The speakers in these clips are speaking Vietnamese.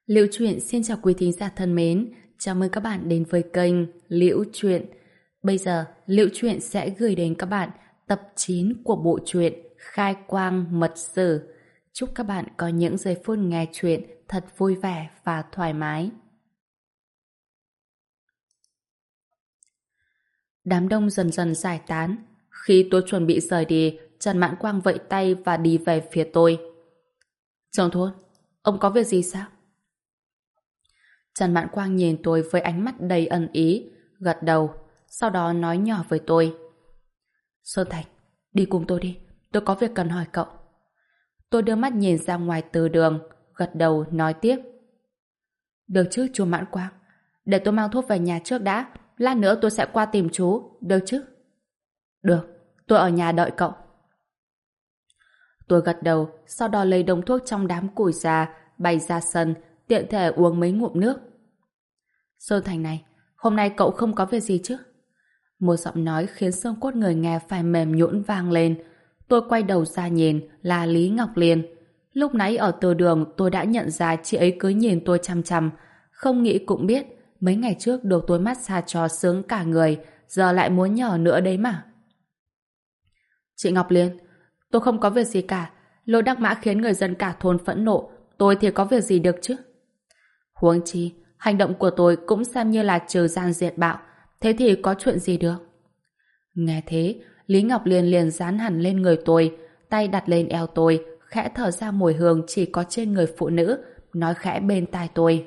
Liễu Chuyện xin chào quý thính giả thân mến, chào mừng các bạn đến với kênh Liễu Chuyện. Bây giờ, Liễu Chuyện sẽ gửi đến các bạn tập 9 của bộ truyện Khai Quang Mật Sử. Chúc các bạn có những giây phút nghe chuyện thật vui vẻ và thoải mái. Đám đông dần dần giải tán. Khi tôi chuẩn bị rời đi, Trần Mãn Quang vẫy tay và đi về phía tôi. Trưởng thôn, ông có việc gì sao? Trần Mãn Quang nhìn tôi với ánh mắt đầy ẩn ý, gật đầu, sau đó nói nhỏ với tôi. Sơn Thành, đi cùng tôi đi, tôi có việc cần hỏi cậu. Tôi đưa mắt nhìn ra ngoài từ đường, gật đầu nói tiếp. Được chứ chú Mãn Quang, để tôi mang thuốc về nhà trước đã, lát nữa tôi sẽ qua tìm chú, được chứ? Được, tôi ở nhà đợi cậu. Tôi gật đầu, sau đó lấy đống thuốc trong đám củi ra, bay ra sân, tiện thể uống mấy ngụm nước. Sơn Thành này, hôm nay cậu không có việc gì chứ? Một giọng nói khiến xương cốt người nghe phải mềm nhũn vang lên. Tôi quay đầu ra nhìn là Lý Ngọc Liên. Lúc nãy ở từ đường tôi đã nhận ra chị ấy cứ nhìn tôi chăm chăm. Không nghĩ cũng biết, mấy ngày trước được tôi massage cho sướng cả người, giờ lại muốn nhờ nữa đấy mà. Chị Ngọc Liên, tôi không có việc gì cả. Lôi Đắc Mã khiến người dân cả thôn phẫn nộ, tôi thì có việc gì được chứ? Huống chi, hành động của tôi cũng xem như là trừ gian diệt bạo, thế thì có chuyện gì được? Nghe thế, Lý Ngọc Liên liền dán hẳn lên người tôi, tay đặt lên eo tôi, khẽ thở ra mùi hương chỉ có trên người phụ nữ, nói khẽ bên tai tôi.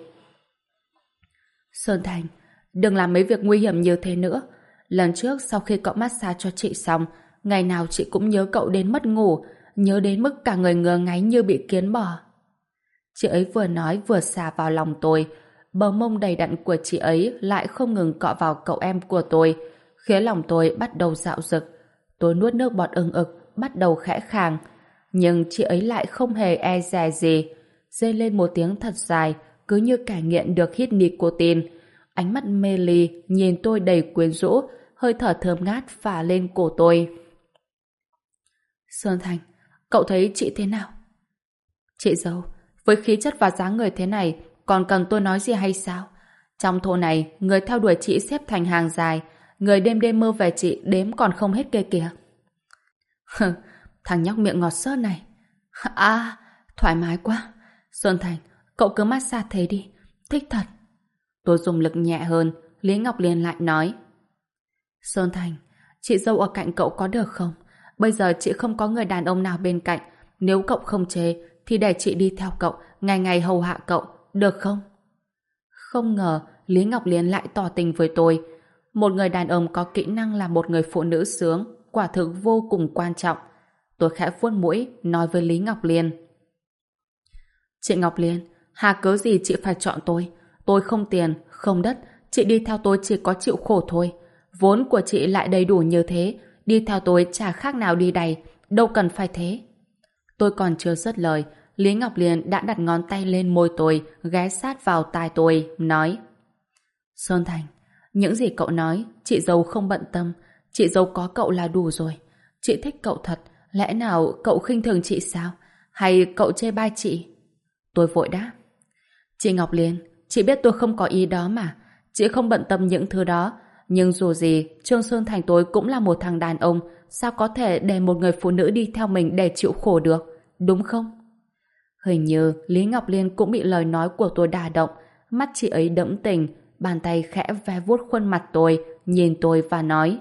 Sơn Thành, đừng làm mấy việc nguy hiểm như thế nữa. Lần trước sau khi cậu massage cho chị xong, ngày nào chị cũng nhớ cậu đến mất ngủ, nhớ đến mức cả người ngơ ngáy như bị kiến bò. Chị ấy vừa nói vừa xà vào lòng tôi, bờ mông đầy đặn của chị ấy lại không ngừng cọ vào cậu em của tôi, khiến lòng tôi bắt đầu dạo dực. Tôi nuốt nước bọt ưng ực, bắt đầu khẽ khàng, nhưng chị ấy lại không hề e dè gì, rên lên một tiếng thật dài, cứ như kẻ nghiện được hít nicotine. Ánh mắt mê ly nhìn tôi đầy quyến rũ, hơi thở thơm ngát phả lên cổ tôi. Sơn Thành, cậu thấy chị thế nào? Chị dâu, với khí chất và dáng người thế này, còn cần tôi nói gì hay sao? Trong thôn này, người theo đuổi chị xếp thành hàng dài, người đêm đêm mơ về chị đếm còn không hết kia kìa. Thằng nhóc miệng ngọt xớt này. À, thoải mái quá. Sơn Thành, cậu cứ massage thế đi, thích thật. Tôi dùng lực nhẹ hơn, Lý Ngọc Liên lại nói. Sơn Thành, chị dâu ở cạnh cậu có được không? Bây giờ chị không có người đàn ông nào bên cạnh, nếu cậu không chê, thì để chị đi theo cậu, ngày ngày hầu hạ cậu, được không? Không ngờ, Lý Ngọc Liên lại tỏ tình với tôi. Một người đàn ông có kỹ năng làm một người phụ nữ sướng, quả thực vô cùng quan trọng. Tôi khẽ vuốt mũi, nói với Lý Ngọc Liên. Chị Ngọc Liên, hà cớ gì chị phải chọn tôi? Tôi không tiền, không đất, chị đi theo tôi chỉ có chịu khổ thôi. Vốn của chị lại đầy đủ như thế, đi theo tôi chả khác nào đi đày, đâu cần phải thế. Tôi còn chưa dứt lời, Lý Ngọc Liên đã đặt ngón tay lên môi tôi, ghé sát vào tai tôi, nói. Sơn Thành, những gì cậu nói, chị dâu không bận tâm, chị dâu có cậu là đủ rồi. Chị thích cậu thật, lẽ nào cậu khinh thường chị sao? Hay cậu chê bai chị? Tôi vội đáp. Chị Ngọc Liên, chị biết tôi không có ý đó mà, chị không bận tâm những thứ đó, nhưng dù gì, Trương Sơn Thành tôi cũng là một thằng đàn ông, sao có thể để một người phụ nữ đi theo mình để chịu khổ được, đúng không? Hình như Lý Ngọc Liên cũng bị lời nói của tôi đả động, mắt chị ấy đẫm tình, bàn tay khẽ ve vuốt khuôn mặt tôi, nhìn tôi và nói.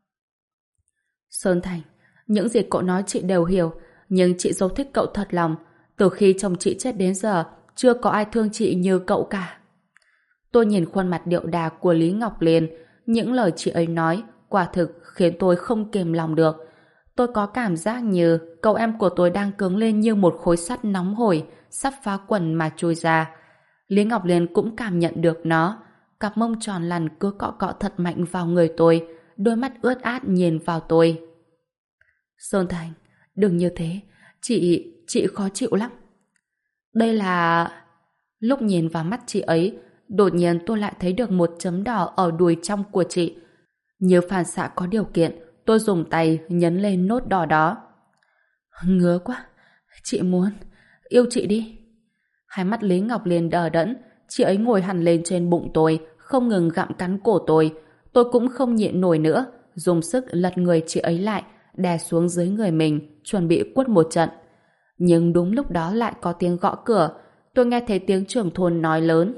Sơn Thành, những gì cậu nói chị đều hiểu, nhưng chị dâu thích cậu thật lòng. Từ khi chồng chị chết đến giờ, chưa có ai thương chị như cậu cả. Tôi nhìn khuôn mặt điệu đà của Lý Ngọc Liên, những lời chị ấy nói quả thực khiến tôi không kềm lòng được. Tôi có cảm giác như cậu em của tôi đang cứng lên như một khối sắt nóng hổi, sắp phá quần mà trôi ra. Lý Ngọc Liên cũng cảm nhận được nó. Cặp mông tròn lằn cứ cọ cọ thật mạnh vào người tôi, đôi mắt ướt át nhìn vào tôi. Sơn Thành, đừng như thế, chị khó chịu lắm. Đây là... Lúc nhìn vào mắt chị ấy, đột nhiên tôi lại thấy được một chấm đỏ ở đùi trong của chị. Như phản xạ có điều kiện, tôi dùng tay nhấn lên nốt đỏ đó. Ngứa quá, chị muốn, yêu chị đi. Hai mắt Lý Ngọc Liên đờ đẫn, chị ấy ngồi hẳn lên trên bụng tôi, không ngừng gặm cắn cổ tôi. Tôi cũng không nhịn nổi nữa, dùng sức lật người chị ấy lại, đè xuống dưới người mình, chuẩn bị quất một trận. Nhưng đúng lúc đó lại có tiếng gõ cửa. Tôi nghe thấy tiếng trưởng thôn nói lớn.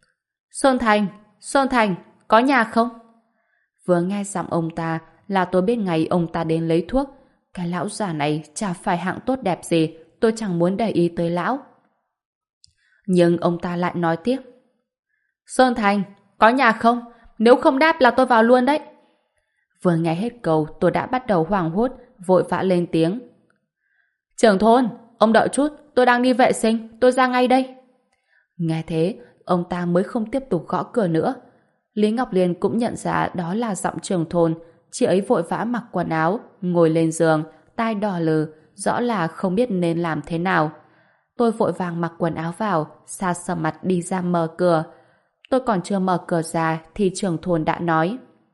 Sơn Thành, có nhà không? Vừa nghe giọng ông ta là tôi biết ngay ông ta đến lấy thuốc. Cái lão già này chả phải hạng tốt đẹp gì, tôi chẳng muốn để ý tới lão. Nhưng ông ta lại nói tiếp. Sơn Thành, có nhà không? Nếu không đáp là tôi vào luôn đấy. Vừa nghe hết câu tôi đã bắt đầu hoảng hốt, vội vã lên tiếng. Trưởng thôn, ông đợi chút, tôi đang đi vệ sinh, tôi ra ngay đây. Nghe thế, ông ta mới không tiếp tục gõ cửa nữa. Lý Ngọc Liên cũng nhận ra đó là giọng trưởng thôn, chị ấy vội vã mặc quần áo, ngồi lên giường, tai đỏ lừ, rõ là không biết nên làm thế nào. Tôi vội vàng mặc quần áo vào, xa sờ mặt đi ra mở cửa. Tôi còn chưa mở cửa ra thì trưởng thôn đã nói.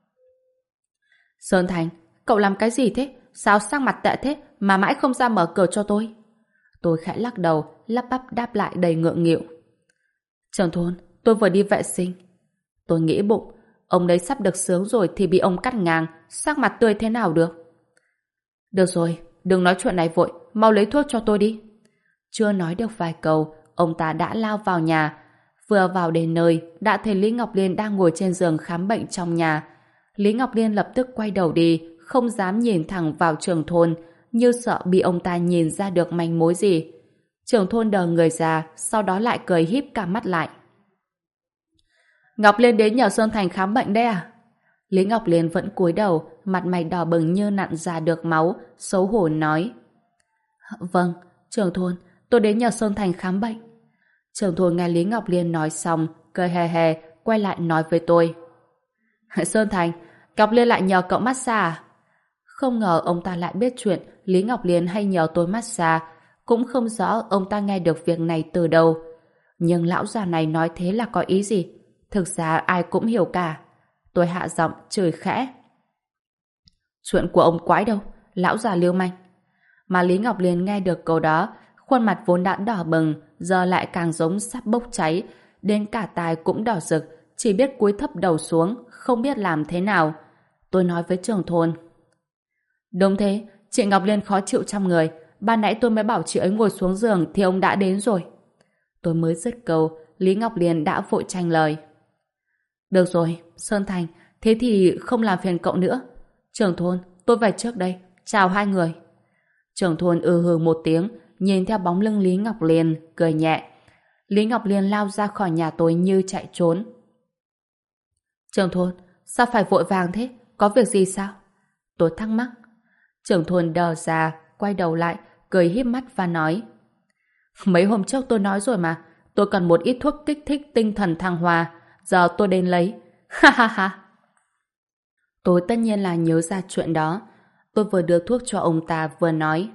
Sơn Thành, cậu làm cái gì thế? Sao sắc mặt tệ thế mà mãi không ra mở cửa cho tôi? Tôi khẽ lắc đầu, lắp bắp đáp lại đầy ngượng nghịu. Trưởng thôn, tôi vừa đi vệ sinh. Tôi nghĩ bụng, ông đấy sắp được sướng rồi thì bị ông cắt ngang, sắc mặt tươi thế nào được? Được rồi, đừng nói chuyện này vội, mau lấy thuốc cho tôi đi. Chưa nói được vài câu, ông ta đã lao vào nhà. Vừa vào đến nơi, đã thấy Lý Ngọc Liên đang ngồi trên giường khám bệnh trong nhà. Lý Ngọc Liên lập tức quay đầu đi, không dám nhìn thẳng vào trưởng thôn, như sợ bị ông ta nhìn ra được manh mối gì. Trưởng thôn đờ người ra, sau đó lại cười híp cả mắt lại. Ngọc Liên đến nhờ Sơn Thành khám bệnh đấy à? Lý Ngọc Liên vẫn cúi đầu, mặt mày đỏ bừng như nặn ra được máu, xấu hổ nói. Vâng, trưởng thôn, tôi đến nhờ Sơn Thành khám bệnh. Trưởng thôn nghe Lý Ngọc Liên nói xong, cười hề hề, quay lại nói với tôi. Sơn Thành, Ngọc Liên lại nhờ cậu massage à? Không ngờ ông ta lại biết chuyện Lý Ngọc Liên hay nhờ tôi massage, cũng không rõ ông ta nghe được việc này từ đâu. Nhưng lão già này nói thế là có ý gì? Thực ra ai cũng hiểu cả. Tôi hạ giọng chửi khẽ. Chuyện của ông quái đâu, lão già lưu manh. Mà Lý Ngọc Liên nghe được câu đó, khuôn mặt vốn đã đỏ bừng, giờ lại càng giống sắp bốc cháy, đến cả tai cũng đỏ rực, chỉ biết cúi thấp đầu xuống, không biết làm thế nào. Tôi nói với trưởng thôn. Đúng thế, chị Ngọc Liên khó chịu trong người, ban nãy tôi mới bảo chị ấy ngồi xuống giường thì ông đã đến rồi. Tôi mới dứt câu, Lý Ngọc Liên đã vội tranh lời. Được rồi, Sơn Thành, thế thì không làm phiền cậu nữa. Trưởng thôn, tôi về trước đây, chào hai người. Trưởng thôn hừ một tiếng, nhìn theo bóng lưng Lý Ngọc Liên, cười nhẹ. Lý Ngọc Liên lao ra khỏi nhà tôi như chạy trốn. Trưởng thôn, sao phải vội vàng thế? Có việc gì sao? Tôi thắc mắc. Trưởng thôn đờ ra, quay đầu lại, cười híp mắt và nói. Mấy hôm trước tôi nói rồi mà, tôi cần một ít thuốc kích thích tinh thần thăng hoa, giờ tôi đến lấy. Ha ha ha. Tôi tất nhiên là nhớ ra chuyện đó. Tôi vừa đưa thuốc cho ông ta vừa nói.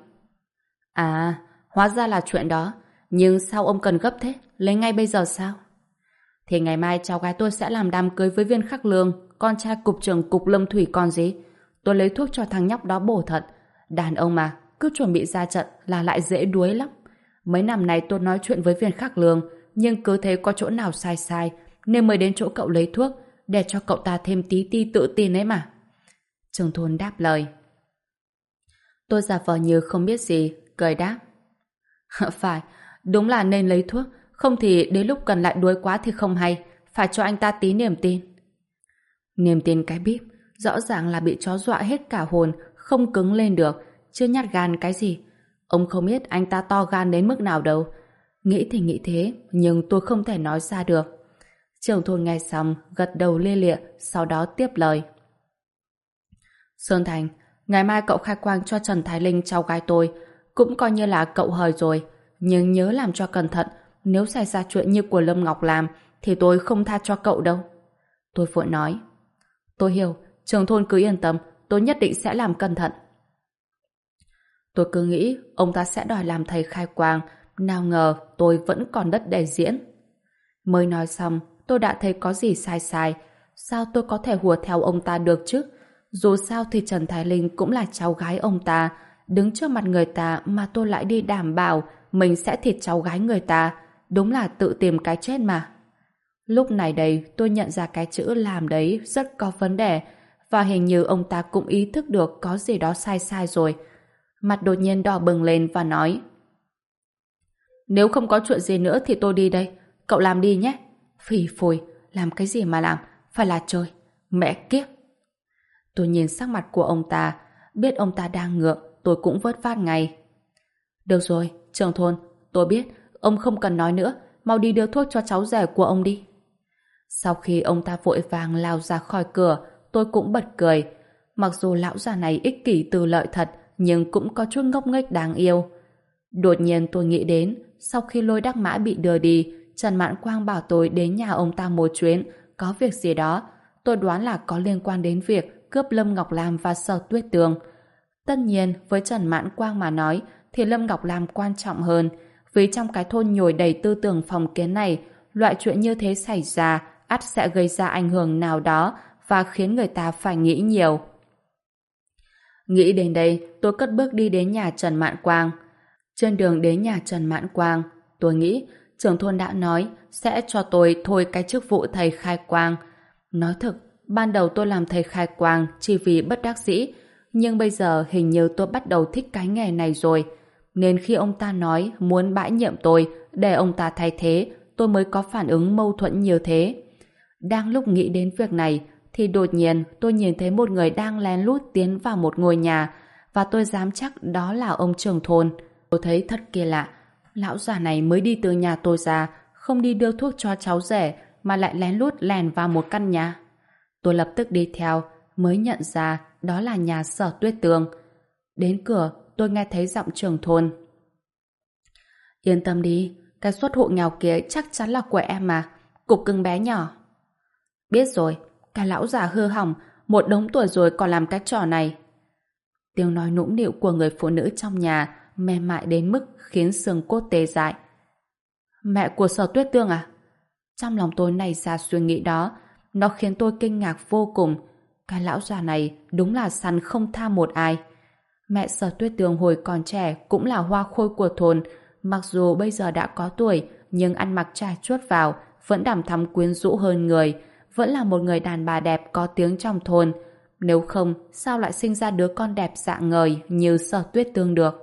À, hóa ra là chuyện đó. Nhưng sao ông cần gấp thế? Lấy ngay bây giờ sao? Thì ngày mai cháu gái tôi sẽ làm đám cưới với Viên Khắc Lương, con trai cục trưởng cục lâm thủy còn gì. Tôi lấy thuốc cho thằng nhóc đó bổ thật. Đàn ông mà, cứ chuẩn bị ra trận là lại dễ đuối lắm. Mấy năm nay tôi nói chuyện với Viên Khắc Lương, nhưng cứ thấy có chỗ nào sai sai, nên mới đến chỗ cậu lấy thuốc, để cho cậu ta thêm tí ti tự tin ấy mà. Trưởng thôn đáp lời. Tôi giả vờ như không biết gì, cười đáp. Phải, đúng là nên lấy thuốc, không thì đến lúc cần lại đuối quá thì không hay, phải cho anh ta tí niềm tin. Niềm tin cái bíp, rõ ràng là bị chó dọa hết cả hồn, không cứng lên được, chưa nhát gan cái gì. Ông không biết anh ta to gan đến mức nào đâu. Nghĩ thì nghĩ thế, nhưng tôi không thể nói ra được. Trưởng thôn nghe xong, gật đầu lia lịa, sau đó tiếp lời. Sơn Thành, ngày mai cậu khai quang cho Trần Thái Linh cháu gái tôi, cũng coi như là cậu hời rồi, nhưng nhớ làm cho cẩn thận, nếu xảy ra chuyện như của Lâm Ngọc làm, thì tôi không tha cho cậu đâu. Tôi vội nói. Tôi hiểu, trưởng thôn cứ yên tâm, tôi nhất định sẽ làm cẩn thận. Tôi cứ nghĩ ông ta sẽ đòi làm thầy khai quang, nào ngờ tôi vẫn còn đất để diễn. Mới nói xong, tôi đã thấy có gì sai sai. Sao tôi có thể hùa theo ông ta được chứ? Dù sao thì Trần Thái Linh cũng là cháu gái ông ta. Đứng trước mặt người ta mà tôi lại đi đảm bảo mình sẽ thịt cháu gái người ta. đúng là tự tìm cái chết mà. Lúc này đây tôi nhận ra cái chữ làm đấy rất có vấn đề, và hình như ông ta cũng ý thức được có gì đó sai sai rồi. Mặt đột nhiên đỏ bừng lên và nói: Nếu không có chuyện gì nữa thì tôi đi đây. Cậu làm đi nhé. Phì phùi, làm cái gì mà làm, phải là chơi. Mẹ kiếp. Tôi nhìn sắc mặt của ông ta, biết ông ta đang ngượng, tôi cũng vớt vát ngay. Được rồi, trưởng thôn, tôi biết, ông không cần nói nữa, mau đi đưa thuốc cho cháu rể của ông đi. Sau khi ông ta vội vàng lao ra khỏi cửa, tôi cũng bật cười. Mặc dù lão già này ích kỷ tư lợi thật, nhưng cũng có chút ngốc nghếch đáng yêu. Đột nhiên tôi nghĩ đến, sau khi Lôi Đắc Mã bị đưa đi, Trần Mãn Quang bảo tôi đến nhà ông ta một chuyến, có việc gì đó. Tôi đoán là có liên quan đến việc cướp Lâm Ngọc Lam và Sở Tuyết Tường. Tất nhiên, với Trần Mãn Quang mà nói, thì Lâm Ngọc Lam quan trọng hơn, vì trong cái thôn nhồi đầy tư tưởng phong kiến này, loại chuyện như thế xảy ra, ắt sẽ gây ra ảnh hưởng nào đó và khiến người ta phải nghĩ nhiều. Nghĩ đến đây, tôi cất bước đi đến nhà Trần Mãn Quang. Trên đường đến nhà Trần Mãn Quang, tôi nghĩ trưởng thôn đã nói sẽ cho tôi thôi cái chức vụ thầy khai quang. Nói thực, ban đầu tôi làm thầy khai quang chỉ vì bất đắc dĩ, nhưng bây giờ hình như tôi bắt đầu thích cái nghề này rồi. Nên khi ông ta nói muốn bãi nhiệm tôi để ông ta thay thế, tôi mới có phản ứng mâu thuẫn như thế. Đang lúc nghĩ đến việc này, thì đột nhiên tôi nhìn thấy một người đang lén lút tiến vào một ngôi nhà, và tôi dám chắc đó là ông trưởng thôn. Tôi thấy thật kỳ lạ, lão già này mới đi từ nhà tôi ra, không đi đưa thuốc cho cháu rể, mà lại lén lút lèn vào một căn nhà. Tôi lập tức đi theo, mới nhận ra đó là nhà Sở Tuyết Tường. Đến cửa, tôi nghe thấy giọng trưởng thôn. Yên tâm đi, cái suất hộ nghèo kia chắc chắn là của em mà, cục cưng bé nhỏ. Biết rồi, cái lão già hư hỏng, một đống tuổi rồi còn làm cái trò này. Tiếng nói nũng nịu của người phụ nữ trong nhà mềm mại đến mức khiến xương cốt tê dại. Mẹ của Sở Tuyết Tường à? Trong lòng tôi nảy ra suy nghĩ đó, nó khiến tôi kinh ngạc vô cùng. Cái lão già này đúng là săn không tha một ai. Mẹ Sở Tuyết Tường hồi còn trẻ cũng là hoa khôi của thôn, mặc dù bây giờ đã có tuổi, nhưng ăn mặc trải chuốt vào, vẫn đằm thắm quyến rũ hơn người, vẫn là một người đàn bà đẹp có tiếng trong thôn. Nếu không, sao lại sinh ra đứa con đẹp dạng ngời như Sở Tuyết Tường được?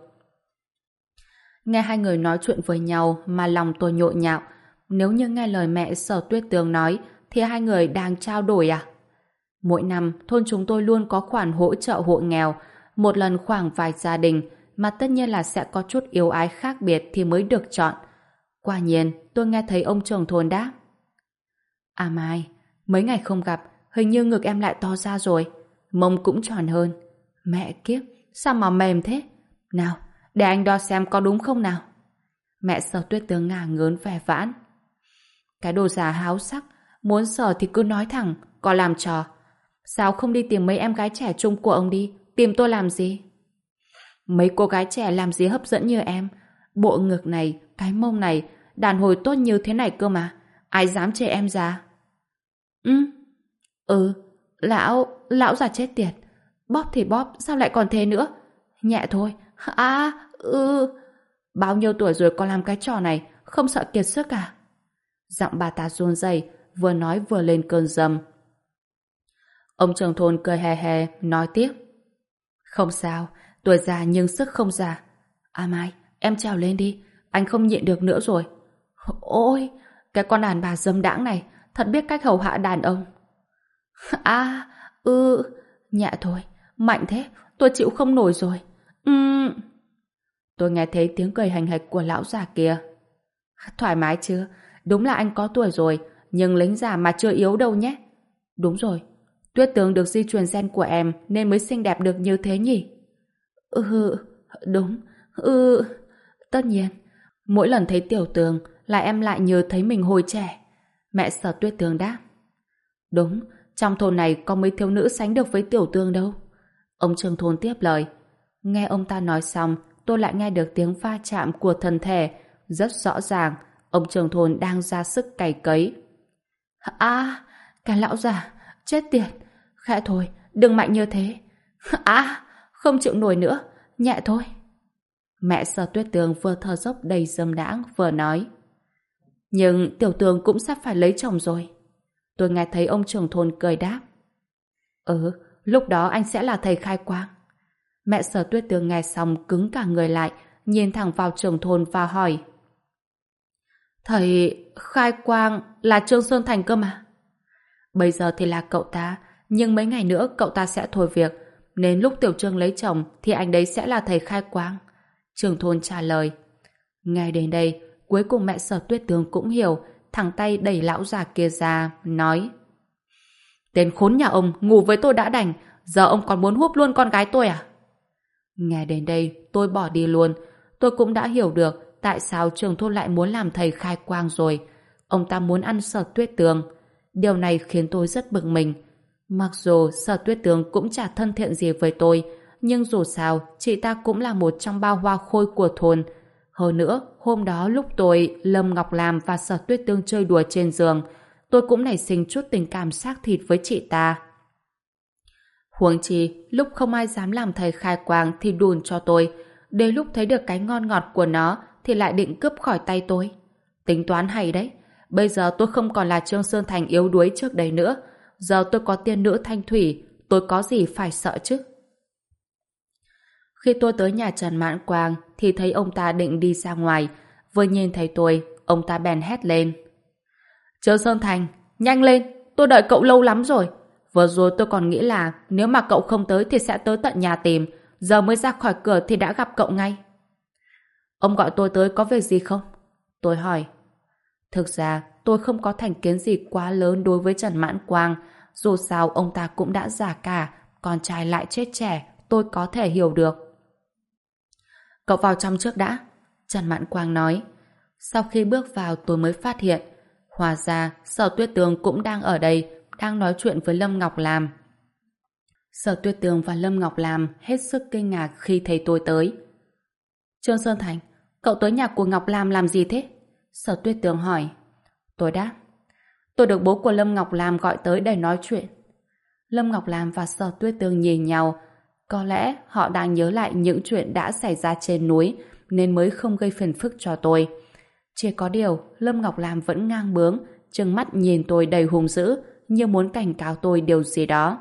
Nghe hai người nói chuyện với nhau mà lòng tôi nhộn nhạo. Nếu như nghe lời mẹ Sở Tuyết Tường nói, thì hai người đang trao đổi à? Mỗi năm, thôn chúng tôi luôn có khoản hỗ trợ hộ nghèo, một lần khoảng vài gia đình, mà tất nhiên là sẽ có chút yếu ái khác biệt thì mới được chọn. Quả nhiên, tôi nghe thấy ông trưởng thôn đáp. À Mai, mấy ngày không gặp, hình như ngực em lại to ra rồi, mông cũng tròn hơn. Mẹ kiếp, sao mà mềm thế? Nào, để anh đo xem có đúng không nào. Mẹ Sở Tuyết Tường ngả ngớn vẻ vãn. Cái đồ già háo sắc, muốn sờ thì cứ nói thẳng, có làm trò. Sao không đi tìm mấy em gái trẻ trung của ông đi, tìm tôi làm gì? Mấy cô gái trẻ làm gì hấp dẫn như em? Bộ ngực này, cái mông này, đàn hồi tốt như thế này cơ mà. Ai dám chê em già? Ừ, lão già chết tiệt. Bóp thì bóp, sao lại còn thế nữa? Nhẹ thôi. Bao nhiêu tuổi rồi còn làm cái trò này, không sợ kiệt sức à? Giọng bà ta run rẩy, vừa nói vừa lên cơn dầm. Ông trưởng thôn cười hè hè, nói tiếp. Không sao, tuổi già nhưng sức không già. À Mai, em trèo lên đi, anh không nhịn được nữa rồi. Ôi, cái con đàn bà dâm đãng này, thật biết cách hầu hạ đàn ông. Nhẹ thôi, mạnh thế, tôi chịu không nổi rồi. Tôi nghe thấy tiếng cười hành hạch của lão già kia. Thoải mái chưa? Đúng là anh có tuổi rồi, nhưng lính già mà chưa yếu đâu nhé. Đúng rồi, Tuyết Tường được di truyền gen của em nên mới xinh đẹp được như thế nhỉ? Đúng, tất nhiên. Mỗi lần thấy Tiểu Tường là em lại nhớ thấy mình hồi trẻ. Mẹ Sở Tuyết Tường đáp. Đúng, trong thôn này có mấy thiếu nữ sánh được với Tiểu Tường đâu. Ông trưởng thôn tiếp lời. Nghe ông ta nói xong, tôi lại nghe được tiếng va chạm của thân thể. Rất rõ ràng, ông trưởng thôn đang ra sức cày cấy. Cái lão già, chết tiệt. Khẽ thôi, đừng mạnh như thế. Không chịu nổi nữa, nhẹ thôi. Mẹ Sở Tuyết Tường vừa thở dốc đầy dâm đãng vừa nói. Nhưng Tiểu Tường cũng sắp phải lấy chồng rồi. Tôi nghe thấy ông trưởng thôn cười đáp. Lúc đó anh sẽ là thầy khai quang. Mẹ Sở Tuyết Tường nghe xong cứng cả người lại, nhìn thẳng vào trưởng thôn và hỏi. Thầy khai quang là Trương Sơn Thành cơ mà. Bây giờ thì là cậu ta, nhưng mấy ngày nữa cậu ta sẽ thôi việc, nên lúc Tiểu Trương lấy chồng thì anh đấy sẽ là thầy khai quang. Trưởng thôn trả lời. Ngay đến đây, cuối cùng mẹ Sở Tuyết Tường cũng hiểu, thẳng tay đẩy lão già kia ra, nói. Tên khốn nhà ông ngủ với tôi đã đành, giờ ông còn muốn húp luôn con gái tôi à? Nghe đến đây, tôi bỏ đi luôn. Tôi cũng đã hiểu được tại sao trưởng thôn lại muốn làm thầy khai quang rồi. Ông ta muốn ăn Sở Tuyết Tường. Điều này khiến tôi rất bực mình. Mặc dù Sở Tuyết Tường cũng chả thân thiện gì với tôi, nhưng dù sao, chị ta cũng là một trong bao hoa khôi của thôn. Hơn nữa, hôm đó lúc tôi, Lâm Ngọc Lam và Sở Tuyết Tường chơi đùa trên giường, tôi cũng nảy sinh chút tình cảm xác thịt với chị ta. Huống chi, lúc không ai dám làm thầy khai quang thì đùn cho tôi. Đến lúc thấy được cái ngon ngọt của nó thì lại định cướp khỏi tay tôi. Tính toán hay đấy. Bây giờ tôi không còn là Trương Sơn Thành yếu đuối trước đây nữa. Giờ tôi có tiên nữ Thanh Thủy, tôi có gì phải sợ chứ? Khi tôi tới nhà Trần Mãn Quang thì thấy ông ta định đi ra ngoài. Vừa nhìn thấy tôi, ông ta bèn hét lên. Trương Sơn Thành, nhanh lên, tôi đợi cậu lâu lắm rồi. Vừa rồi tôi còn nghĩ là nếu mà cậu không tới thì sẽ tới tận nhà tìm. Giờ mới ra khỏi cửa thì đã gặp cậu ngay. Ông gọi tôi tới có việc gì không? Tôi hỏi. Thực ra tôi không có thành kiến gì quá lớn đối với Trần Mãn Quang. Dù sao ông ta cũng đã già cả, con trai lại chết trẻ, tôi có thể hiểu được. Cậu vào trong trước đã. Trần Mãn Quang nói. Sau khi bước vào tôi mới phát hiện hóa ra Sở Tuyết Tường cũng đang ở đây, đang nói chuyện với Lâm Ngọc Lam. Sở Tuyết Tường và Lâm Ngọc Lam hết sức kinh ngạc khi thấy tôi tới. Trương Sơn Thành, cậu tới nhà của Ngọc Lam làm gì thế? Sở Tuyết Tường hỏi. Tôi đáp. Tôi được bố của Lâm Ngọc Lam gọi tới để nói chuyện. Lâm Ngọc Lam và Sở Tuyết Tường nhìn nhau. Có lẽ họ đang nhớ lại những chuyện đã xảy ra trên núi nên mới không gây phiền phức cho tôi. Chỉ có điều Lâm Ngọc Lam vẫn ngang bướng, trừng mắt nhìn tôi đầy hung dữ, như muốn cảnh cáo tôi điều gì đó.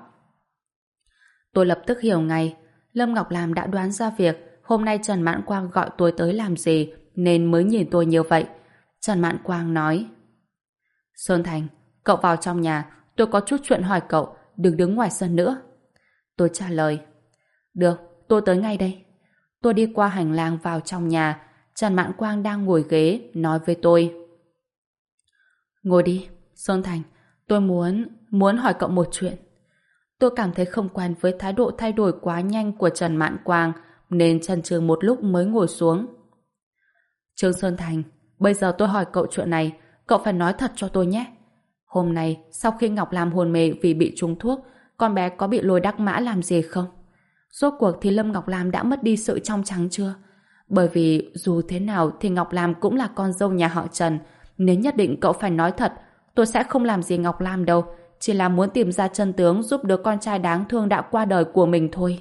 Tôi lập tức hiểu ngay, Lâm Ngọc Lam đã đoán ra việc hôm nay Trần Mãn Quang gọi tôi tới làm gì nên mới nhìn tôi như vậy. Trần Mãn Quang nói. Sơn Thành, cậu vào trong nhà, tôi có chút chuyện hỏi cậu, đừng đứng ngoài sân nữa. Tôi trả lời. Được, tôi tới ngay đây. Tôi đi qua hành lang vào trong nhà. Trần Mãn Quang đang ngồi ghế, nói với tôi. Ngồi đi, Sơn Thành, tôi muốn hỏi cậu một chuyện. Tôi cảm thấy không quen với thái độ thay đổi quá nhanh của Trần Mãn Quang, nên chần chừ một lúc mới ngồi xuống. Trương Sơn Thành, bây giờ tôi hỏi cậu chuyện này, cậu phải nói thật cho tôi nhé. Hôm nay, sau khi Ngọc Lam hôn mê vì bị trúng thuốc, con bé có bị lôi đắc mã làm gì không? Rốt cuộc thì Lâm Ngọc Lam đã mất đi sự trong trắng chưa? Bởi vì dù thế nào thì Ngọc Lam cũng là con dâu nhà họ Trần, nên nhất định cậu phải nói thật. Tôi sẽ không làm gì Ngọc Lam đâu, chỉ là muốn tìm ra chân tướng giúp đứa con trai đáng thương đã qua đời của mình thôi.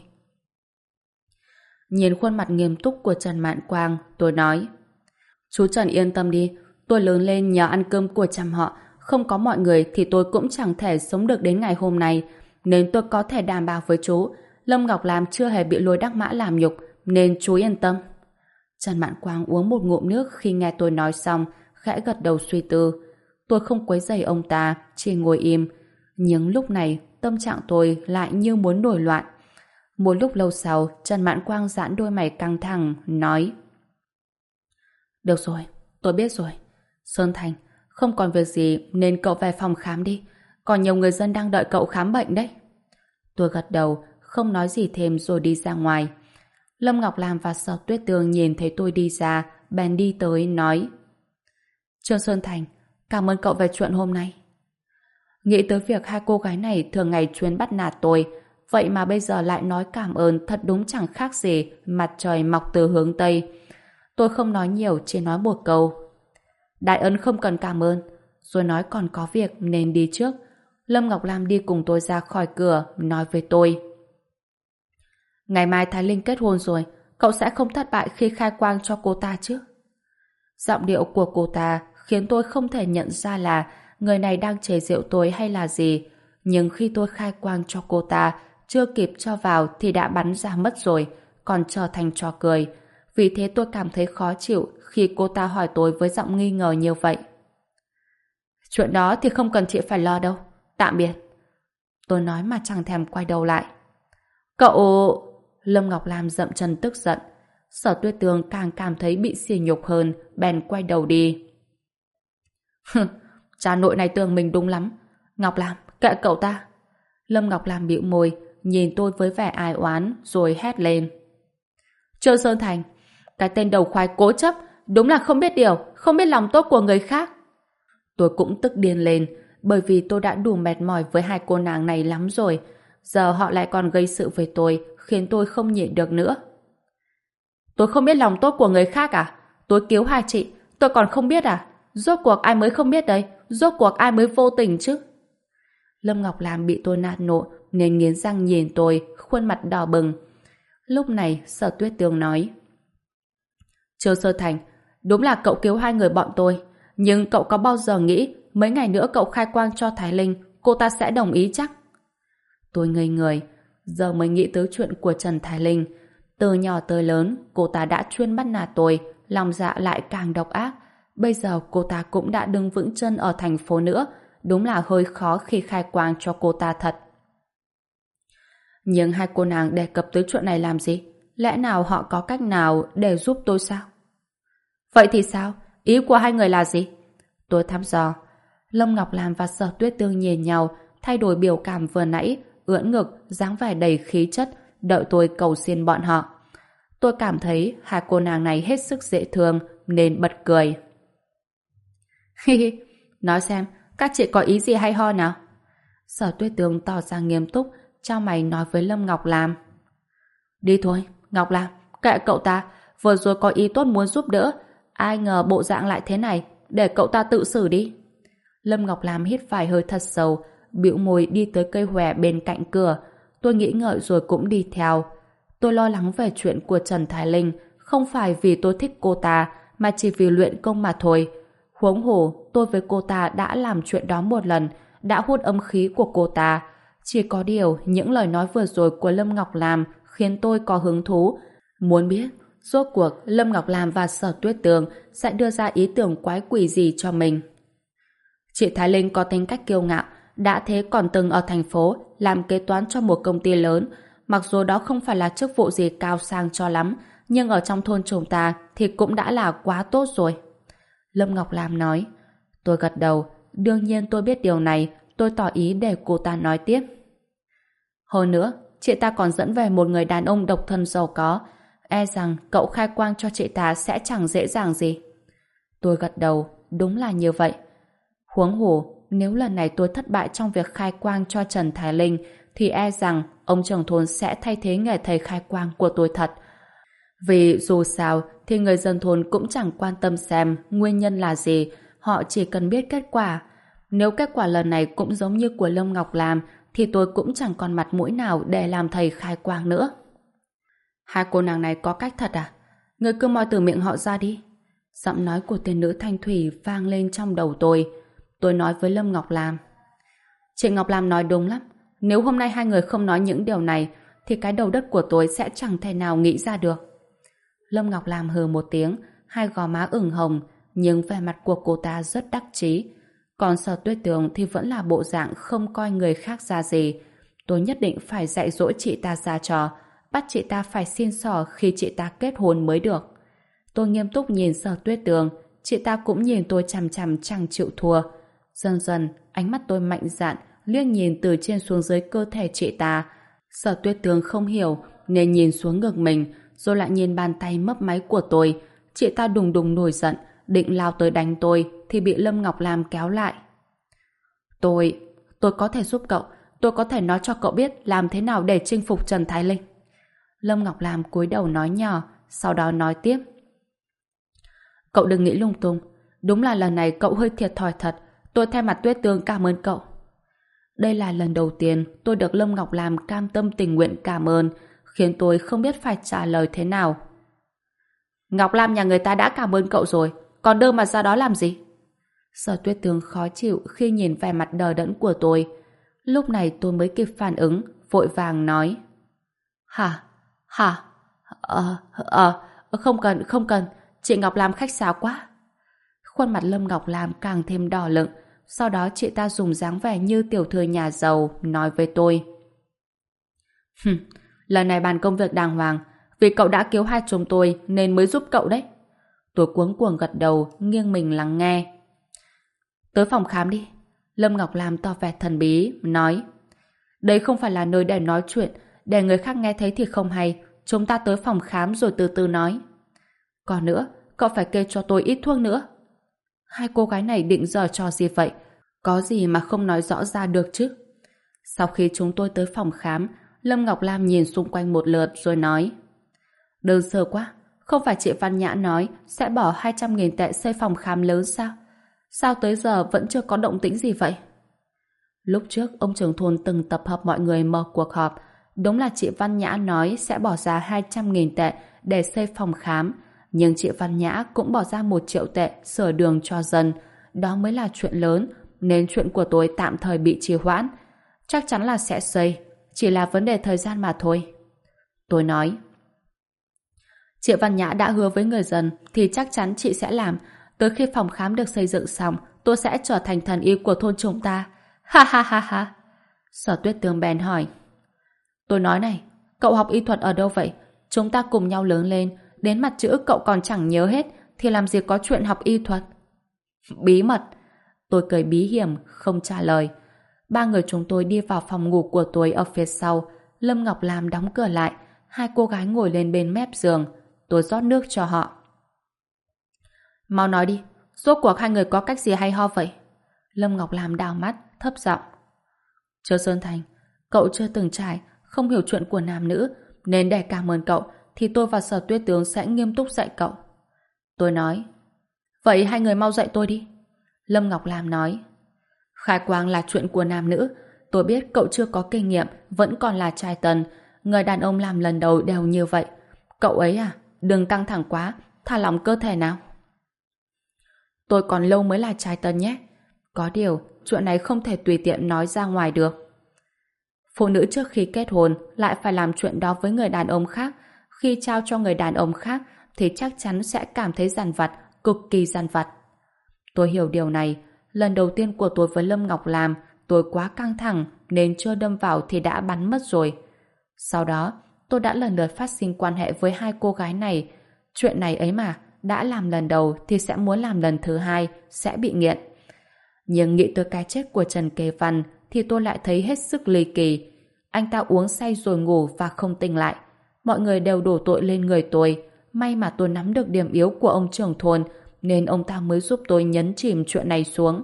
Nhìn khuôn mặt nghiêm túc của Trần Mãn Quang, tôi nói. Chú Trần yên tâm đi, tôi lớn lên nhờ ăn cơm của chăm họ, không có mọi người thì tôi cũng chẳng thể sống được đến ngày hôm nay, nên tôi có thể đảm bảo với chú, Lâm Ngọc Lam chưa hề bị lôi đắc mã làm nhục, nên chú yên tâm. Trần Mãn Quang uống một ngụm nước khi nghe tôi nói xong, khẽ gật đầu suy tư. Tôi không quấy rầy ông ta, chỉ ngồi im. Nhưng lúc này, tâm trạng tôi lại như muốn nổi loạn. Một lúc lâu sau, Trần Mãn Quang giãn đôi mày căng thẳng, nói. Được rồi, tôi biết rồi. Sơn Thành, không còn việc gì nên cậu về phòng khám đi. Còn nhiều người dân đang đợi cậu khám bệnh đấy. Tôi gật đầu, không nói gì thêm rồi đi ra ngoài. Lâm Ngọc Lam và Sở Tuyết Tường nhìn thấy tôi đi ra, bèn đi tới nói. Trương Sơn Thành, cảm ơn cậu về chuyện hôm nay. Nghĩ tới việc hai cô gái này thường ngày chuyên bắt nạt tôi, vậy mà bây giờ lại nói cảm ơn, thật đúng chẳng khác gì mặt trời mọc từ hướng Tây. Tôi không nói nhiều, chỉ nói một câu. Đại ân không cần cảm ơn, rồi nói còn có việc nên đi trước. Lâm Ngọc Lam đi cùng tôi ra khỏi cửa, nói với tôi. Ngày mai Thái Linh kết hôn rồi, cậu sẽ không thất bại khi khai quang cho cô ta chứ? Giọng điệu của cô ta khiến tôi không thể nhận ra là người này đang chế giễu tôi hay là gì. Nhưng khi tôi khai quang cho cô ta, chưa kịp cho vào thì đã bắn ra mất rồi, còn trở thành trò cười. Vì thế tôi cảm thấy khó chịu khi cô ta hỏi tôi với giọng nghi ngờ như vậy. Chuyện đó thì không cần chị phải lo đâu. Tạm biệt. Tôi nói mà chẳng thèm quay đầu lại. Cậu... Lâm Ngọc Lam dậm chân tức giận. Sở Tuyết Tường càng cảm thấy bị sỉ nhục hơn, bèn quay đầu đi. Cha nội này tưởng mình đúng lắm. Ngọc Lam, kệ cậu ta. Lâm Ngọc Lam bĩu môi, nhìn tôi với vẻ ai oán, rồi hét lên. Trương Sơn Thành, cái tên đầu khoai cố chấp, đúng là không biết điều, không biết lòng tốt của người khác. Tôi cũng tức điên lên, bởi vì tôi đã đủ mệt mỏi với hai cô nàng này lắm rồi. Giờ họ lại còn gây sự với tôi, khiến tôi không nhịn được nữa. Tôi không biết lòng tốt của người khác à? Tôi cứu hai chị, tôi còn không biết à? Rốt cuộc ai mới không biết đây? Rốt cuộc ai mới vô tình chứ? Lâm Ngọc Lam bị tôi nạt nộ nên nghiến răng nhìn tôi, khuôn mặt đỏ bừng. Lúc này Sở Tuyết Tường nói: Trương Sơ Thành, đúng là cậu cứu hai người bọn tôi, nhưng cậu có bao giờ nghĩ mấy ngày nữa cậu khai quang cho Thái Linh, cô ta sẽ đồng ý chắc? Tôi ngây người, giờ mới nghĩ tới chuyện của Trần Thái Linh. Từ nhỏ tới lớn, cô ta đã chuyên bắt nạt tôi, lòng dạ lại càng độc ác. Bây giờ cô ta cũng đã đứng vững chân ở thành phố nữa, đúng là hơi khó khi khai quang cho cô ta thật. Nhưng hai cô nàng đề cập tới chuyện này làm gì? Lẽ nào họ có cách nào để giúp tôi sao? Vậy thì sao? Ý của hai người là gì? Tôi thăm dò. Lâm Ngọc Lam và Sở Tuyết Tương nhìn nhau, thay đổi biểu cảm vừa nãy, ưỡn ngực, dáng vẻ đầy khí chất, đợi tôi cầu xin bọn họ. Tôi cảm thấy hai cô nàng này hết sức dễ thương, nên bật cười. Hi hi, nói xem, các chị có ý gì hay ho nào? Sở Tuyết Tương tỏ ra nghiêm túc, chau mày nói với Lâm Ngọc Lam. Đi thôi, Ngọc Lam, kệ cậu ta, vừa rồi có ý tốt muốn giúp đỡ, ai ngờ bộ dạng lại thế này, để cậu ta tự xử đi. Lâm Ngọc Lam hít vài hơi thật sâu, bĩu môi đi tới cây hòe bên cạnh cửa. Tôi nghĩ ngợi rồi cũng đi theo. Tôi lo lắng về chuyện của Trần Thái Linh, không phải vì tôi thích cô ta, mà chỉ vì luyện công mà thôi. Huống hồ, tôi với cô ta đã làm chuyện đó một lần, đã hút âm khí của cô ta. Chỉ có điều, những lời nói vừa rồi của Lâm Ngọc Lam khiến tôi có hứng thú. Muốn biết, rốt cuộc Lâm Ngọc Lam và Sở Tuyết Tường sẽ đưa ra ý tưởng quái quỷ gì cho mình. Chị Thái Linh có tính cách kiêu ngạo, đã thế còn từng ở thành phố làm kế toán cho một công ty lớn. Mặc dù đó không phải là chức vụ gì cao sang cho lắm, nhưng ở trong thôn chúng ta thì cũng đã là quá tốt rồi. Lâm Ngọc Lam nói. Tôi gật đầu, đương nhiên tôi biết điều này, tôi tỏ ý để cô ta nói tiếp. Hồi nữa, chị ta còn dẫn về một người đàn ông độc thân giàu có, e rằng cậu khai quang cho chị ta sẽ chẳng dễ dàng gì. Tôi gật đầu, đúng là như vậy. Huống hồ, nếu lần này tôi thất bại trong việc khai quang cho Trần Thái Linh, thì e rằng ông trưởng thôn sẽ thay thế nghề thầy khai quang của tôi thật. Vì dù sao thì người dân thôn cũng chẳng quan tâm xem nguyên nhân là gì, họ chỉ cần biết kết quả. Nếu kết quả lần này cũng giống như của Lâm Ngọc Lam, thì tôi cũng chẳng còn mặt mũi nào để làm thầy khai quang nữa. Hai cô nàng này có cách thật à? Người cứ moi từ miệng họ ra đi. Giọng nói của tên nữ thanh thủy vang lên trong đầu tôi. Tôi nói với Lâm Ngọc Lam. Chị Ngọc Lam nói đúng lắm. Nếu hôm nay hai người không nói những điều này, thì cái đầu đất của tôi sẽ chẳng thể nào nghĩ ra được. Lâm Ngọc Lam hừ một tiếng, hai gò má ửng hồng, nhưng vẻ mặt của cô ta rất đắc chí. Còn Sở Tuyết Tường thì vẫn là bộ dạng không coi người khác ra gì. Tôi nhất định phải dạy dỗ chị ta ra trò, bắt chị ta phải xin xỏ khi chị ta kết hôn mới được. Tôi nghiêm túc nhìn Sở Tuyết Tường, chị ta cũng nhìn tôi chằm chằm chẳng chịu thua. Dần dần, ánh mắt tôi mạnh dạn, liếc nhìn từ trên xuống dưới cơ thể chị ta. Sở Tuyết Tường không hiểu, nên nhìn xuống ngực mình, rồi lại nhìn bàn tay mấp máy của tôi. Chị ta đùng đùng nổi giận, định lao tới đánh tôi, thì bị Lâm Ngọc Lam kéo lại. Tôi có thể giúp cậu, tôi có thể nói cho cậu biết làm thế nào để chinh phục Trần Thái Linh. Lâm Ngọc Lam cúi đầu nói nhỏ, sau đó nói tiếp. Cậu đừng nghĩ lung tung, đúng là lần này cậu hơi thiệt thòi thật, tôi thay mặt Tuyết Tường cảm ơn cậu. Đây là lần đầu tiên tôi được Lâm Ngọc Lam cam tâm tình nguyện cảm ơn, khiến tôi không biết phải trả lời thế nào. Ngọc Lam nhà người ta đã cảm ơn cậu rồi, còn đơ mặt ra đó làm gì? Sở Tuyết Tường khó chịu khi nhìn vẻ mặt đờ đẫn của tôi. Lúc này tôi mới kịp phản ứng, vội vàng nói. Hả? Hả? Không cần, chị Ngọc Lam khách sáo quá. Khuôn mặt Lâm Ngọc Lam càng thêm đỏ lựng, sau đó chị ta dùng dáng vẻ như tiểu thư nhà giàu nói với tôi. Lần này bàn công việc đàng hoàng, vì cậu đã cứu hai chúng tôi nên mới giúp cậu đấy. Tôi cuống cuồng gật đầu, nghiêng mình lắng nghe. Tới phòng khám đi. Lâm Ngọc Lam tỏ vẻ thần bí, nói. Đây không phải là nơi để nói chuyện, để người khác nghe thấy thì không hay. Chúng ta tới phòng khám rồi từ từ nói. Còn nữa, cậu phải kê cho tôi ít thuốc nữa. Hai cô gái này định giở trò gì vậy? Có gì mà không nói rõ ra được chứ? Sau khi chúng tôi tới phòng khám, Lâm Ngọc Lam nhìn xung quanh một lượt rồi nói. Đơn sơ quá, không phải chị Văn Nhã nói sẽ bỏ 200.000 tệ xây phòng khám lớn sao? Sao tới giờ vẫn chưa có động tĩnh gì vậy? Lúc trước ông trưởng thôn từng tập hợp mọi người mở cuộc họp. Đúng là chị Văn Nhã nói sẽ bỏ ra 200.000 tệ để xây phòng khám. Nhưng chị Văn Nhã cũng bỏ ra 1 triệu tệ sửa đường cho dân. Đó mới là chuyện lớn, nên chuyện của tôi tạm thời bị trì hoãn. Chắc chắn là sẽ xây, chỉ là vấn đề thời gian mà thôi. Tôi nói. Chị Văn Nhã đã hứa với người dân thì chắc chắn chị sẽ làm. Tới khi phòng khám được xây dựng xong, tôi sẽ trở thành thần y của thôn chúng ta. Ha ha ha ha. Sở Tuyết Tường bèn hỏi. Tôi nói này, cậu học y thuật ở đâu vậy? Chúng ta cùng nhau lớn lên, đến mặt chữ cậu còn chẳng nhớ hết, thì làm gì có chuyện học y thuật? Bí mật. Tôi cười bí hiểm, không trả lời. Ba người chúng tôi đi vào phòng ngủ của tôi ở phía sau. Lâm Ngọc Lam đóng cửa lại. Hai cô gái ngồi lên bên mép giường. Tôi rót nước cho họ. Mau nói đi, rốt cuộc hai người có cách gì hay ho vậy? Lâm Ngọc Lam đào mắt, thấp giọng. Trương Sơn Thành, cậu chưa từng trải, không hiểu chuyện của nam nữ, nên để cảm ơn cậu, thì tôi và Sở Tuyết Tướng sẽ nghiêm túc dạy cậu. Tôi nói. Vậy hai người mau dạy tôi đi. Lâm Ngọc Lam nói. Khai quang là chuyện của nam nữ. Tôi biết cậu chưa có kinh nghiệm, vẫn còn là trai tần. Người đàn ông làm lần đầu đều như vậy. Cậu ấy à, đừng căng thẳng quá, thả lỏng cơ thể nào. Tôi còn lâu mới là trai tần nhé. Có điều, chuyện này không thể tùy tiện nói ra ngoài được. Phụ nữ trước khi kết hôn lại phải làm chuyện đó với người đàn ông khác. Khi trao cho người đàn ông khác thì chắc chắn sẽ cảm thấy dằn vặt, cực kỳ dằn vặt. Tôi hiểu điều này. Lần đầu tiên của tôi với Lâm Ngọc Lam, tôi quá căng thẳng nên chưa đâm vào thì đã bắn mất rồi. Sau đó, tôi đã lần lượt phát sinh quan hệ với hai cô gái này. Chuyện này ấy mà, đã làm lần đầu thì sẽ muốn làm lần thứ hai, sẽ bị nghiện. Nhưng nghĩ tới cái chết của Trần Kế Văn thì tôi lại thấy hết sức ly kỳ. Anh ta uống say rồi ngủ và không tỉnh lại. Mọi người đều đổ tội lên người tôi. May mà tôi nắm được điểm yếu của ông trưởng thôn nên ông ta mới giúp tôi nhấn chìm chuyện này xuống.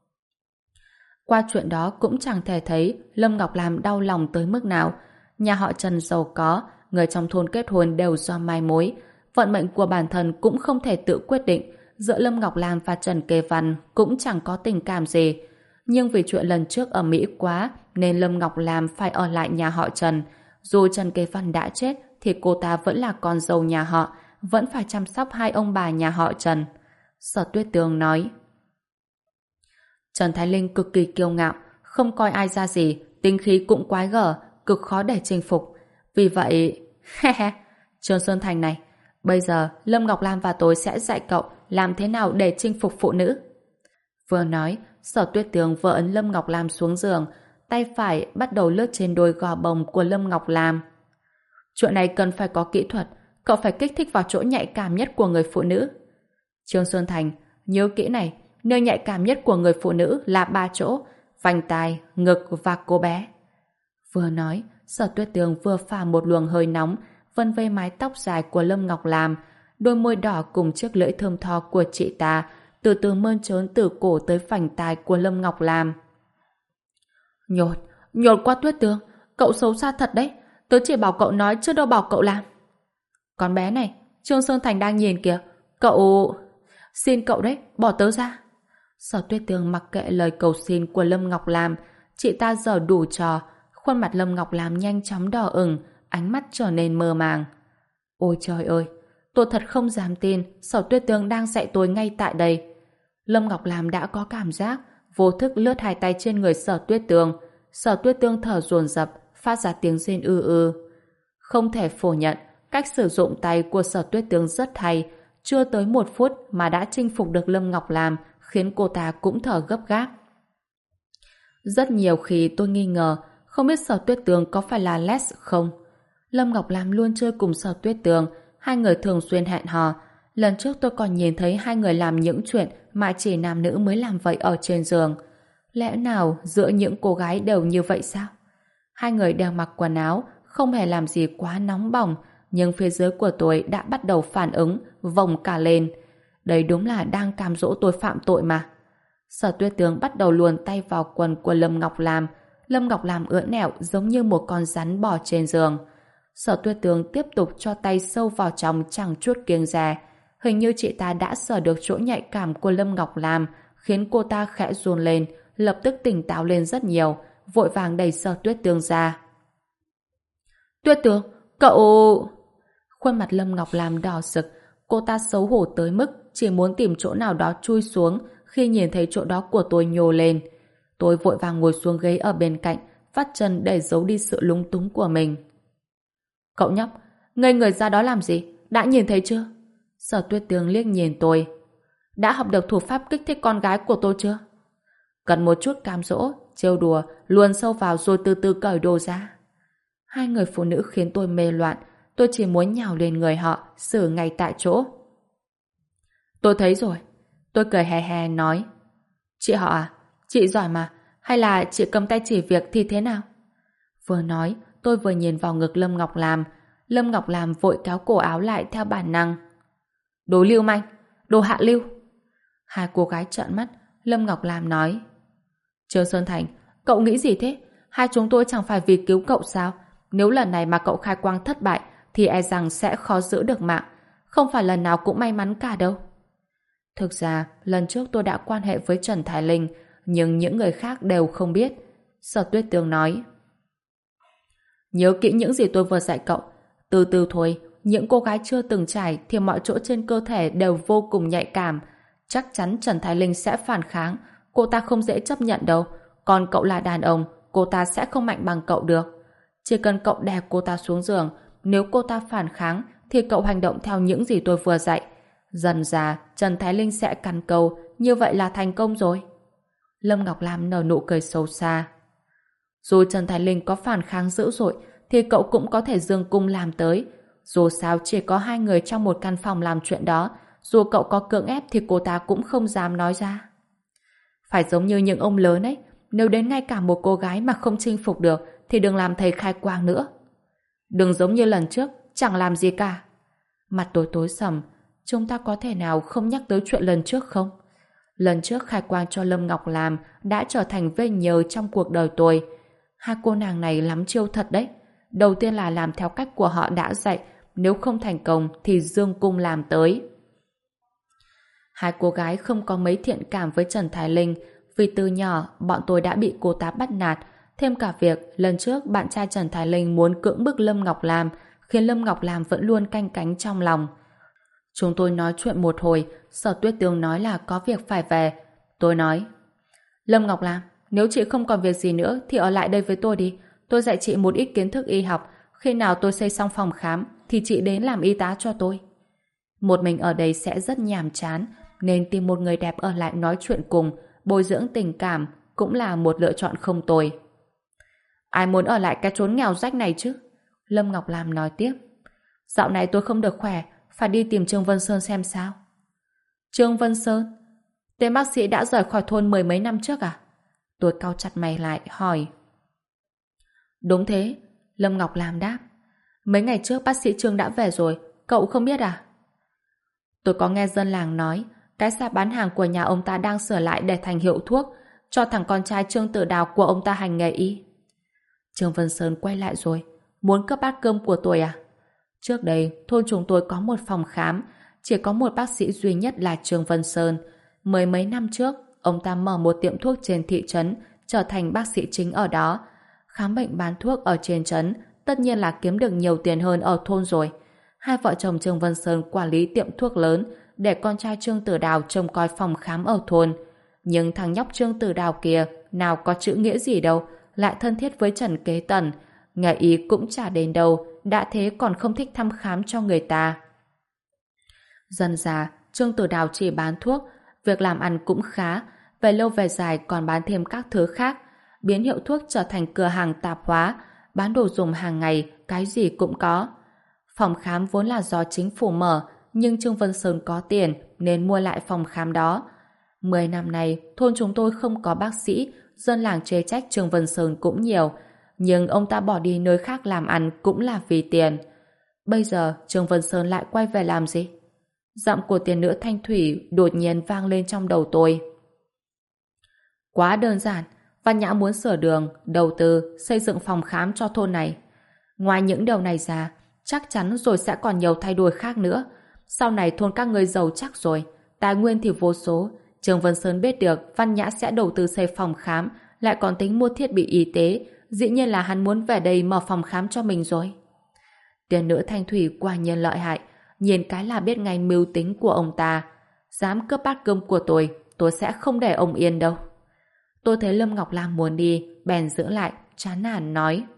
Qua chuyện đó cũng chẳng thể thấy Lâm Ngọc Lam đau lòng tới mức nào. Nhà họ Trần giàu có, người trong thôn kết hôn đều do mai mối. Vận mệnh của bản thân cũng không thể tự quyết định. Giữa Lâm Ngọc Lam và Trần Kế Văn cũng chẳng có tình cảm gì. Nhưng vì chuyện lần trước ở Mỹ quá nên Lâm Ngọc Lam phải ở lại nhà họ Trần. Dù Trần Kế Văn đã chết thì cô ta vẫn là con dâu nhà họ, vẫn phải chăm sóc hai ông bà nhà họ Trần. Sở Tuyết Tường nói. Trần Thái Linh cực kỳ kiêu ngạo, không coi ai ra gì, tính khí cũng quái gở, cực khó để chinh phục. Vì vậy... Trương Sơn Thành này, bây giờ Lâm Ngọc Lam và tôi sẽ dạy cậu làm thế nào để chinh phục phụ nữ. Vừa nói, Sở Tuyết Tường vừa ấn Lâm Ngọc Lam xuống giường, tay phải bắt đầu lướt trên đôi gò bồng của Lâm Ngọc Lam. Chuyện này cần phải có kỹ thuật, cậu phải kích thích vào chỗ nhạy cảm nhất của người phụ nữ. Trương Xuân Thành, nhớ kỹ này, nơi nhạy cảm nhất của người phụ nữ là 3 chỗ, vành tai, ngực và cô bé. Vừa nói, Sở Tuyết Tường vừa phả một luồng hơi nóng, vân vê mái tóc dài của Lâm Ngọc Lam, đôi môi đỏ cùng chiếc lưỡi thơm tho của chị ta, từ từ mơn trớn từ cổ tới vành tai của Lâm Ngọc Lam. Nhột quá Tuyết Tường, cậu xấu xa thật đấy, tớ chỉ bảo cậu nói chứ đâu bảo cậu làm. Con bé này, Trương Sơn Thành đang nhìn kìa, cậu... Xin cậu đấy, bỏ tớ ra. Sở Tuyết Tường mặc kệ lời cầu xin của Lâm Ngọc Lam, chị ta giở đủ trò, khuôn mặt Lâm Ngọc Lam nhanh chóng đỏ ửng, ánh mắt trở nên mơ màng. Ôi trời ơi, tôi thật không dám tin Sở Tuyết Tường đang dạy tôi ngay tại đây. Lâm Ngọc Lam đã có cảm giác vô thức lướt hai tay trên người Sở Tuyết Tường. Sở Tuyết Tường thở dồn dập, phát ra tiếng rên ư ư. Không thể phủ nhận, cách sử dụng tay của Sở Tuyết Tường rất hay. Chưa tới 1 phút mà đã chinh phục được Lâm Ngọc Lam, khiến cô ta cũng thở gấp gáp. Rất nhiều khi tôi nghi ngờ, không biết Sở Tuyết Tường có phải là Les không? Lâm Ngọc Lam luôn chơi cùng Sở Tuyết Tường, hai người thường xuyên hẹn hò. Lần trước tôi còn nhìn thấy hai người làm những chuyện mà chỉ nam nữ mới làm vậy ở trên giường. Lẽ nào giữa những cô gái đều như vậy sao? Hai người đều mặc quần áo, không hề làm gì quá nóng bỏng, nhưng phía dưới của tôi đã bắt đầu phản ứng, vồng cả lên. Đây đúng là đang cám dỗ tôi phạm tội mà. Sở Tuyết Tường bắt đầu luồn tay vào quần của Lâm Ngọc Lam. Lâm Ngọc Lam ưỡn nẹo giống như một con rắn bò trên giường. Sở Tuyết Tường tiếp tục cho tay sâu vào trong chẳng chút kiêng dè. Hình như chị ta đã sờ được chỗ nhạy cảm của Lâm Ngọc Lam, khiến cô ta khẽ run lên, lập tức tỉnh táo lên rất nhiều, vội vàng đẩy Sở Tuyết Tường ra. Tuyết Tường, cậu... Khuôn mặt Lâm Ngọc Lam đỏ sực, cô ta xấu hổ tới mức chỉ muốn tìm chỗ nào đó chui xuống khi nhìn thấy chỗ đó của tôi nhô lên. Tôi vội vàng ngồi xuống ghế ở bên cạnh, vắt chân để giấu đi sự lúng túng của mình. Cậu nhóc, ngây người ra đó làm gì? Đã nhìn thấy chưa? Sở Tuyết Tường liếc nhìn tôi. Đã học được thủ pháp kích thích con gái của tôi chưa? Cần một chút cám dỗ, trêu đùa, luồn sâu vào rồi từ từ cởi đồ ra. Hai người phụ nữ khiến tôi mê loạn, tôi chỉ muốn nhào lên người họ, xử ngay tại chỗ. Tôi thấy rồi. Tôi cười hè hè nói. Chị họ à, chị giỏi mà, hay là chị cầm tay chỉ việc thì thế nào? Vừa nói, tôi vừa nhìn vào ngực Lâm Ngọc Lam. Lâm Ngọc Lam vội kéo cổ áo lại theo bản năng. Đồ lưu manh, đồ hạ lưu. Hai cô gái trợn mắt, Lâm Ngọc Lam nói. Trương Sơn Thành, cậu nghĩ gì thế? Hai chúng tôi chẳng phải vì cứu cậu sao? Nếu lần này mà cậu khai quang thất bại thì e rằng sẽ khó giữ được mạng. Không phải lần nào cũng may mắn cả đâu. Thực ra, lần trước tôi đã quan hệ với Trần Thái Linh, nhưng những người khác đều không biết. Sở Tuyết Tường nói. Nhớ kỹ những gì tôi vừa dạy cậu. Từ từ thôi, những cô gái chưa từng trải thì mọi chỗ trên cơ thể đều vô cùng nhạy cảm. Chắc chắn Trần Thái Linh sẽ phản kháng. Cô ta không dễ chấp nhận đâu. Còn cậu là đàn ông, cô ta sẽ không mạnh bằng cậu được. Chỉ cần cậu đè cô ta xuống giường, nếu cô ta phản kháng thì cậu hành động theo những gì tôi vừa dạy. Dần dà, Trần Thái Linh sẽ cắn câu, như vậy là thành công rồi. Lâm Ngọc Lam nở nụ cười sâu xa. Dù Trần Thái Linh có phản kháng dữ dội, thì cậu cũng có thể dương cung làm tới. Dù sao chỉ có hai người trong một căn phòng làm chuyện đó, dù cậu có cưỡng ép thì cô ta cũng không dám nói ra. Phải giống như những ông lớn ấy, nếu đến ngay cả một cô gái mà không chinh phục được thì đừng làm thầy khai quang nữa. Đừng giống như lần trước, chẳng làm gì cả. Mặt tôi tối sầm, chúng ta có thể nào không nhắc tới chuyện lần trước không? Lần trước khai quang cho Lâm Ngọc làm đã trở thành vết nhơ trong cuộc đời tôi. Hai cô nàng này lắm chiêu thật đấy. Đầu tiên là làm theo cách của họ đã dạy, nếu không thành công thì dương cung làm tới. Hai cô gái không có mấy thiện cảm với Trần Thái Linh, vì từ nhỏ bọn tôi đã bị cô ta bắt nạt, thêm cả việc lần trước bạn trai Trần Thái Linh muốn cưỡng bức Lâm Ngọc Lam, khiến Lâm Ngọc Lam vẫn luôn canh cánh trong lòng. Chúng tôi nói chuyện một hồi, Sở Tuyết Tường nói là có việc phải về. Tôi nói, Lâm Ngọc Lam, nếu chị không còn việc gì nữa thì ở lại đây với tôi đi. Tôi dạy chị một ít kiến thức y học. Khi nào tôi xây xong phòng khám thì chị đến làm y tá cho tôi. Một mình ở đây sẽ rất nhàm chán, nên tìm một người đẹp ở lại nói chuyện cùng, bồi dưỡng tình cảm cũng là một lựa chọn không tồi. Ai muốn ở lại cái chốn nghèo rách này chứ? Lâm Ngọc Lam nói tiếp. Dạo này tôi không được khỏe, phải đi tìm Trương Vân Sơn xem sao. Trương Vân Sơn? Tên bác sĩ đã rời khỏi thôn 10 mấy năm trước à? Tôi cau chặt mày lại, hỏi. Đúng thế, Lâm Ngọc Lam đáp. Mấy ngày trước bác sĩ Trương đã về rồi, cậu không biết à? Tôi có nghe dân làng nói, cái xe bán hàng của nhà ông ta đang sửa lại để thành hiệu thuốc, cho thằng con trai Trương Tử Đào của ông ta hành nghề y. Trương Vân Sơn quay lại rồi, muốn cướp bát cơm của tôi à? Trước đây, thôn chúng tôi có một phòng khám, chỉ có một bác sĩ duy nhất là Trương Vân Sơn. Mười mấy năm trước, ông ta mở một tiệm thuốc trên thị trấn, trở thành bác sĩ chính ở đó. Khám bệnh bán thuốc ở trên trấn, tất nhiên là kiếm được nhiều tiền hơn ở thôn rồi. Hai vợ chồng Trương Vân Sơn quản lý tiệm thuốc lớn, để con trai Trương Tử Đào trông coi phòng khám ở thôn. Nhưng thằng nhóc Trương Tử Đào kia nào có chữ nghĩa gì đâu, lại thân thiết với Trần Kế Tần. Nghe ý cũng chả đến đâu, đã thế còn không thích thăm khám cho người ta. Dần dà, Trương Tử Đào chỉ bán thuốc, việc làm ăn cũng khá, về lâu về dài còn bán thêm các thứ khác, biến hiệu thuốc trở thành cửa hàng tạp hóa, bán đồ dùng hàng ngày, cái gì cũng có. Phòng khám vốn là do chính phủ mở, nhưng Trương Vân Sơn có tiền nên mua lại phòng khám đó. 10 năm nay, thôn chúng tôi không có bác sĩ, dân làng chê trách Trương Vân Sơn cũng nhiều, nhưng ông ta bỏ đi nơi khác làm ăn cũng là vì tiền. Bây giờ Trương Vân Sơn lại quay về làm gì? Giọng của tiền nữ Thanh Thủy đột nhiên vang lên trong đầu tôi. Quá đơn giản, Văn Nhã muốn sửa đường, đầu tư, xây dựng phòng khám cho thôn này. Ngoài những điều này ra, chắc chắn rồi sẽ còn nhiều thay đổi khác nữa. Sau này thôn các ngươi giàu chắc rồi, tài nguyên thì vô số. Trương Vân Sơn biết được Văn Nhã sẽ đầu tư xây phòng khám, lại còn tính mua thiết bị y tế, dĩ nhiên là hắn muốn về đây mở phòng khám cho mình rồi. Tiền nữ Thanh Thủy quả nhiên lợi hại, nhìn cái là biết ngay mưu tính của ông ta. Dám cướp bát cơm của tôi sẽ không để ông yên đâu. Tôi thấy Lâm Ngọc Lam muốn đi, bèn giữ lại, chán nản nói.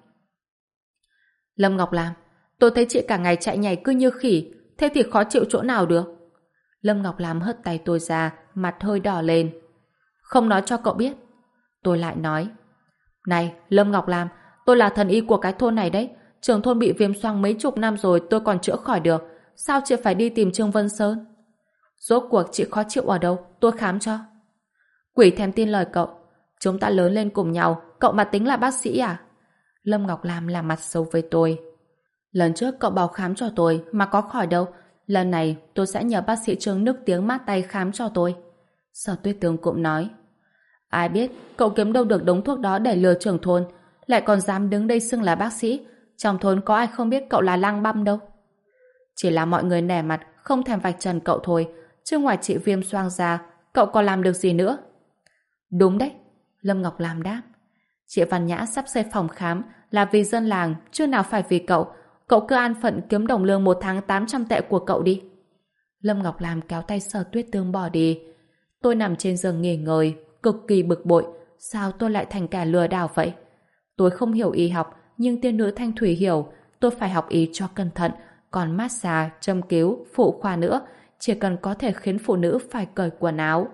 Lâm Ngọc Lam, tôi thấy chị cả ngày chạy nhảy cứ như khỉ, thế thì khó chịu chỗ nào được? Lâm Ngọc Lam hất tay tôi ra, mặt hơi đỏ lên. Không nói cho cậu biết. Tôi lại nói. Này, Lâm Ngọc Lam, tôi là thần y của cái thôn này đấy. Trưởng thôn bị viêm xoang mấy chục năm rồi tôi còn chữa khỏi được. Sao chị phải đi tìm Trương Vân Sơn? Rốt cuộc chị khó chịu ở đâu, tôi khám cho. Quỷ thèm tin lời cậu. Chúng ta lớn lên cùng nhau, cậu mà tính là bác sĩ à? Lâm Ngọc Lam làm mặt xấu với tôi. Lần trước cậu bảo khám cho tôi mà có khỏi đâu. Lần này tôi sẽ nhờ bác sĩ Trương nức tiếng mát tay khám cho tôi. Sở Tuyết Tường cũng nói. Ai biết cậu kiếm đâu được đống thuốc đó để lừa trưởng thôn, lại còn dám đứng đây xưng là bác sĩ. Trong thôn có ai không biết cậu là lang băm đâu. Chỉ là mọi người nể mặt không thèm vạch trần cậu thôi, chứ ngoài chị viêm xoang ra cậu còn làm được gì nữa? Đúng đấy, Lâm Ngọc Lam đáp. Chị Văn Nhã sắp xây phòng khám là vì dân làng, chứ nào phải vì cậu. Cậu cứ an phận kiếm đồng lương 1 tháng 800 tệ của cậu đi. Lâm Ngọc Lam kéo tay Sở Tuyết Tương bỏ đi. Tôi nằm trên giường nghỉ ngơi, cực kỳ bực bội. Sao tôi lại thành kẻ lừa đảo vậy? Tôi không hiểu y học, nhưng tiên nữ Thanh Thủy hiểu. Tôi phải học y cho cẩn thận. Còn massage, châm cứu, phụ khoa nữa, chỉ cần có thể khiến phụ nữ phải cởi quần áo.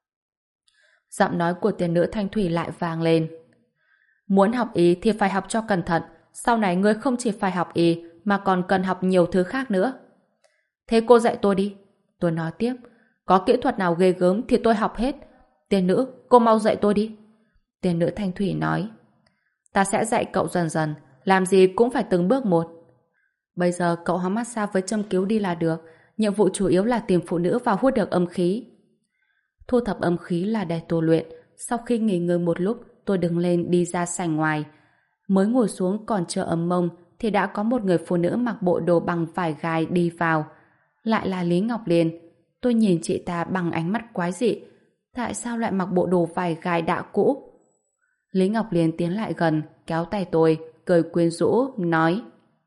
Giọng nói của tiên nữ Thanh Thủy lại vang lên. Muốn học y thì phải học cho cẩn thận. Sau này ngươi không chỉ phải học y mà còn cần học nhiều thứ khác nữa. Thế cô dạy tôi đi. Tôi nói tiếp. Có kỹ thuật nào ghê gớm thì tôi học hết. Tiên nữ, cô mau dạy tôi đi. Tiên nữ Thanh Thủy nói. Ta sẽ dạy cậu dần dần. Làm gì cũng phải từng bước một. Bây giờ cậu học massage với châm cứu đi là được. Nhiệm vụ chủ yếu là tìm phụ nữ và hút được âm khí. Thu thập âm khí là để tôi luyện. Sau khi nghỉ ngơi một lúc, tôi đứng lên đi ra sảnh ngoài. Mới ngồi xuống còn chưa ấm mông thì đã có một người phụ nữ mặc bộ đồ bằng vải gai đi vào. Lại là Lý Ngọc Liên. Tôi nhìn chị ta bằng ánh mắt quái dị. Tại sao lại mặc bộ đồ vải gai đã cũ? Lý Ngọc Liên tiến lại gần, kéo tay tôi, cười quyến rũ, nói.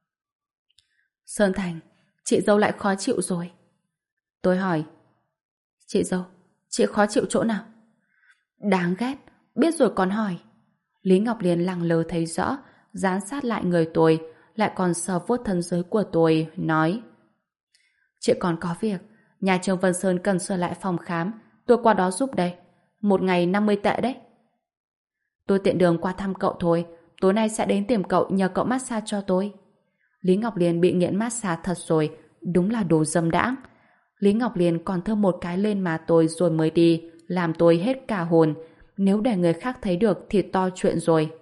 Sơn Thành, chị dâu lại khó chịu rồi. Tôi hỏi. Chị dâu, chị khó chịu chỗ nào? Đáng ghét, biết rồi còn hỏi. Lý Ngọc Liên lẳng lơ thấy rõ, dán sát lại người tôi, lại còn sờ vuốt thân dưới của tôi, nói. Chị còn có việc, nhà trường Vân Sơn cần sửa lại phòng khám, tôi qua đó giúp đây. 1 ngày 50 tệ đấy. Tôi tiện đường qua thăm cậu thôi, tối nay sẽ đến tìm cậu nhờ cậu massage cho tôi. Lý Ngọc Liên bị nghiện massage thật rồi, đúng là đồ dâm đãng. Lý Ngọc Liên còn thơm một cái lên má tôi rồi mới đi, làm tôi hết cả hồn. Nếu để người khác thấy được thì to chuyện rồi.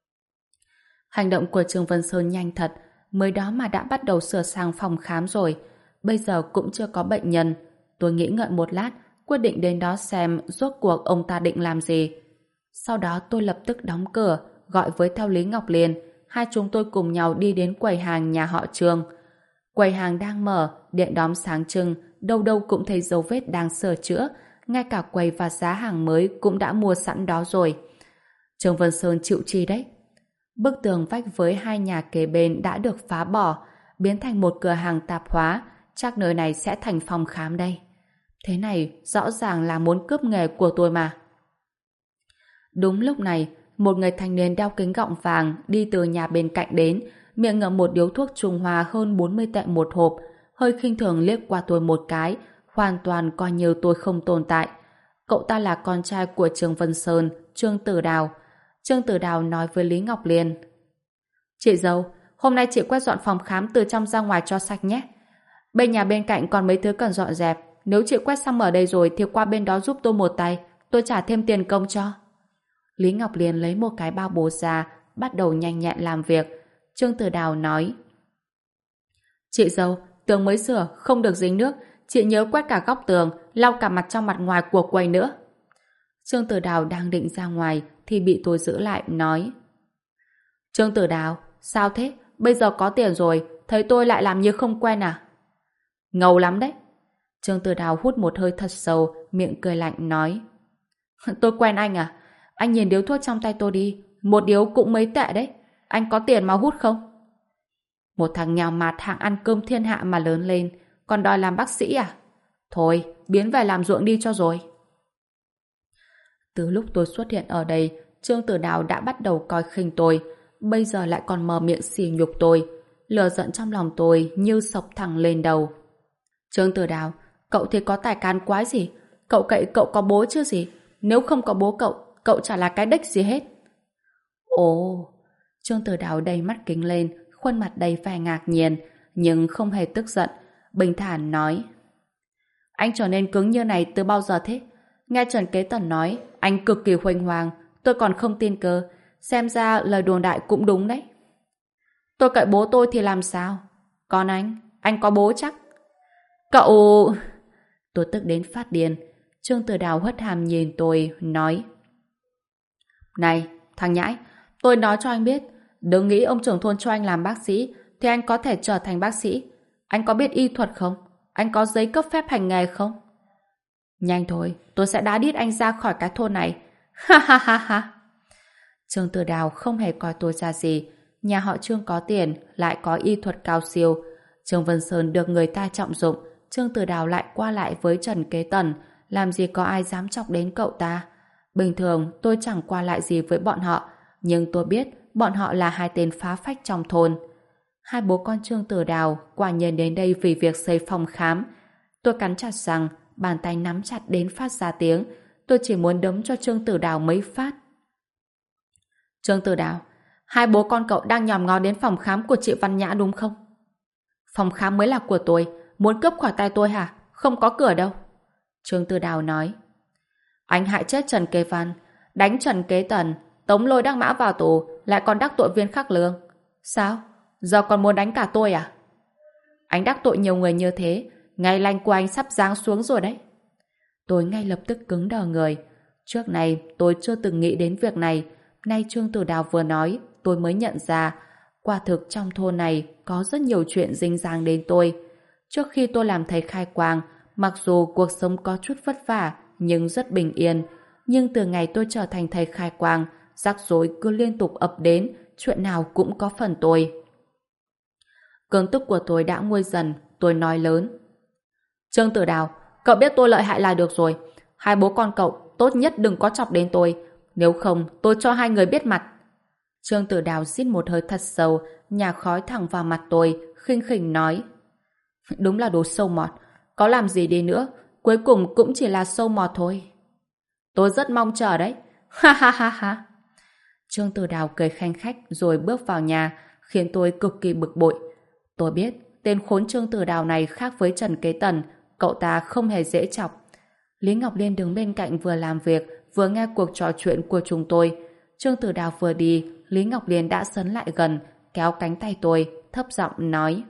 Hành động của Trương Vân Sơn nhanh thật, mới đó mà đã bắt đầu sửa sang phòng khám rồi. Bây giờ cũng chưa có bệnh nhân. Tôi nghĩ ngợi một lát, quyết định đến đó xem rốt cuộc ông ta định làm gì. Sau đó tôi lập tức đóng cửa, gọi với theo Lý Ngọc Liên. Hai chúng tôi cùng nhau đi đến quầy hàng nhà họ Trương. Quầy hàng đang mở, điện đóm sáng trưng, đâu đâu cũng thấy dấu vết đang sửa chữa. Ngay cả quầy và giá hàng mới cũng đã mua sẵn đó rồi. Trương Vân Sơn chịu chi đấy? Bức tường vách với 2 nhà kế bên đã được phá bỏ, biến thành một cửa hàng tạp hóa. Chắc nơi này sẽ thành phòng khám đây. Thế này rõ ràng là muốn cướp nghề của tôi mà. Đúng lúc này, một người thanh niên đeo kính gọng vàng đi từ nhà bên cạnh đến, miệng ngậm một điếu thuốc Trung Hoa hơn 40 tệ một hộp, hơi khinh thường liếc qua tôi một cái, hoàn toàn coi như tôi không tồn tại. Cậu ta là con trai của Trương Vân Sơn, Trương Tử Đào. Trương Tử Đào nói với Lý Ngọc Liên: Chị dâu, hôm nay chị quét dọn phòng khám từ trong ra ngoài cho sạch nhé. Bên nhà bên cạnh còn mấy thứ cần dọn dẹp. Nếu chị quét xong ở đây rồi thì qua bên đó giúp tôi một tay, tôi trả thêm tiền công cho. Lý Ngọc Liên lấy một cái bao bố ra, bắt đầu nhanh nhẹn làm việc. Trương Tử Đào nói: Chị dâu, tường mới sửa, không được dính nước. Chị nhớ quét cả góc tường, lau cả mặt trong mặt ngoài của quầy nữa. Trương Tử Đào đang định ra ngoài thì bị tôi giữ lại, nói: Trương Tử Đào, sao thế? Bây giờ có tiền rồi, thấy tôi lại làm như không quen à? Ngầu lắm đấy. Trương Tử Đào hút một hơi thật sâu, miệng cười lạnh nói: Tôi quen anh à? Anh nhìn điếu thuốc trong tay tôi đi, một điếu cũng mấy tệ đấy. Anh có tiền mà hút không? Một thằng nhào mạt hạng ăn cơm thiên hạ mà lớn lên, còn đòi làm bác sĩ à? Thôi, biến về làm ruộng đi cho rồi. Từ lúc tôi xuất hiện ở đây, Trương Tử Đào đã bắt đầu coi khinh tôi, bây giờ lại còn mở miệng sỉ nhục tôi. Lửa giận trong lòng tôi như sộc thẳng lên đầu. Trương Tử Đào, cậu thì có tài cán quái gì? Cậu cậy cậu có bố chứ gì? Nếu không có bố cậu chả là cái đếch gì hết. Ồ, Trương Tử Đào đầy mắt kính lên, khuôn mặt đầy vẻ ngạc nhiên, nhưng không hề tức giận, bình thản nói: Anh trở nên cứng như này từ bao giờ thế? Nghe Trần Kế Tần nói, anh cực kỳ huênh hoàng, tôi còn không tin cơ, xem ra lời đồn đại cũng đúng đấy. Tôi cậy bố tôi thì làm sao? Còn anh có bố chắc? Cậu... Tôi tức đến phát điên. Trương Tử Đào hất hàm nhìn tôi, nói: Này, thằng nhãi, tôi nói cho anh biết, đừng nghĩ ông trưởng thôn cho anh làm bác sĩ thì anh có thể trở thành bác sĩ. Anh có biết y thuật không? Anh có giấy cấp phép hành nghề không? Nhanh thôi, tôi sẽ đá đít anh ra khỏi cái thôn này. Ha ha ha ha. Trương Tử Đào không hề coi tôi ra gì. Nhà họ Trương có tiền, lại có y thuật cao siêu. Trương Vân Sơn được người ta trọng dụng, Trương Tử Đào lại qua lại với Trần Kế Tần, làm gì có ai dám chọc đến cậu ta. Bình thường tôi chẳng qua lại gì với bọn họ, nhưng tôi biết bọn họ là hai tên phá phách trong thôn. Hai bố con Trương Tử Đào quả nhiên đến đây vì việc xây phòng khám. Tôi cắn chặt răng, bàn tay nắm chặt đến phát ra tiếng. Tôi chỉ muốn đấm cho Trương Tử Đào mấy phát. Trương Tử Đào, hai bố con cậu đang nhòm ngó đến phòng khám của chị Văn Nhã đúng không? Phòng khám mới là của tôi, muốn cướp khỏi tay tôi hả? Không có cửa đâu. Trương Tử Đào nói: Anh hại chết Trần Kế Văn, đánh Trần Kế Tần, tống Lôi Đắc Mã vào tù, lại còn đắc tội Viên Khắc Lương. Sao? Giờ còn muốn đánh cả tôi à? Anh đắc tội nhiều người như thế, ngày lành của anh sắp giáng xuống rồi đấy. Tôi ngay lập tức cứng đờ người. Trước này tôi chưa từng nghĩ đến việc này, nay Trương Tử Đào vừa nói, tôi mới nhận ra, quả thực trong thôn này có rất nhiều chuyện dính dáng đến tôi. Trước khi tôi làm thầy khai quang, mặc dù cuộc sống có chút vất vả, nhưng rất bình yên. Nhưng từ ngày tôi trở thành thầy khai quang, rắc rối cứ liên tục ập đến, chuyện nào cũng có phần tôi. Cơn tức của tôi đã nguôi dần, tôi nói lớn: Trương Tử Đào, cậu biết tôi lợi hại là được rồi. Hai bố con cậu tốt nhất đừng có chọc đến tôi, nếu không tôi cho hai người biết mặt. Trương Tử Đào rít một hơi thật sâu, nhả khói thẳng vào mặt tôi, khinh khỉnh nói: Đúng là đồ sâu mọt, có làm gì đi nữa, cuối cùng cũng chỉ là sâu mọt thôi. Tôi rất mong chờ đấy. Ha ha ha ha. Trương Tử Đào cười khanh khách rồi bước vào nhà, khiến tôi cực kỳ bực bội. Tôi biết tên khốn Trương Tử Đào này khác với Trần Kế Tần, cậu ta không hề dễ chọc. Lý Ngọc Liên đứng bên cạnh vừa làm việc, vừa nghe cuộc trò chuyện của chúng tôi. Trương Tử Đào vừa đi, Lý Ngọc Liên đã sấn lại gần, kéo cánh tay tôi, thấp giọng nói: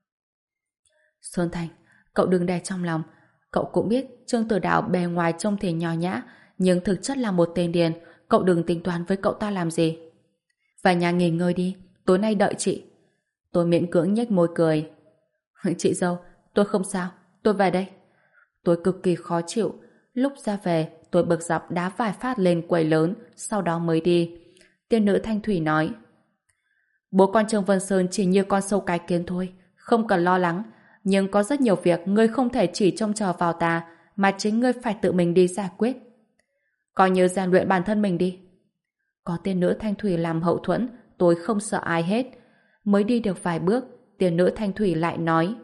Sơn Thành, cậu đừng đè trong lòng. Cậu cũng biết Trương Tử Đào bề ngoài trông thì nho nhã, nhưng thực chất là một tên điên. Cậu đừng tính toán với cậu ta làm gì. Về nhà nghỉ ngơi đi, tối nay đợi chị. Tôi miễn cưỡng nhếch môi cười. Chị dâu, tôi không sao, tôi về đây. Tôi cực kỳ khó chịu. Lúc ra về, tôi bực dọc đá vài phát lên quầy lớn, sau đó mới đi. Tiên nữ Thanh Thủy nói: Bố con Trương Vân Sơn chỉ như con sâu cái kiến thôi, không cần lo lắng. Nhưng có rất nhiều việc ngươi không thể chỉ trông chờ vào ta, mà chính ngươi phải tự mình đi giải quyết. Coi như rèn luyện bản thân mình đi. Có tiên nữ Thanh Thủy làm hậu thuẫn, tôi không sợ ai hết. Mới đi được vài bước, tiên nữ Thanh Thủy lại nói: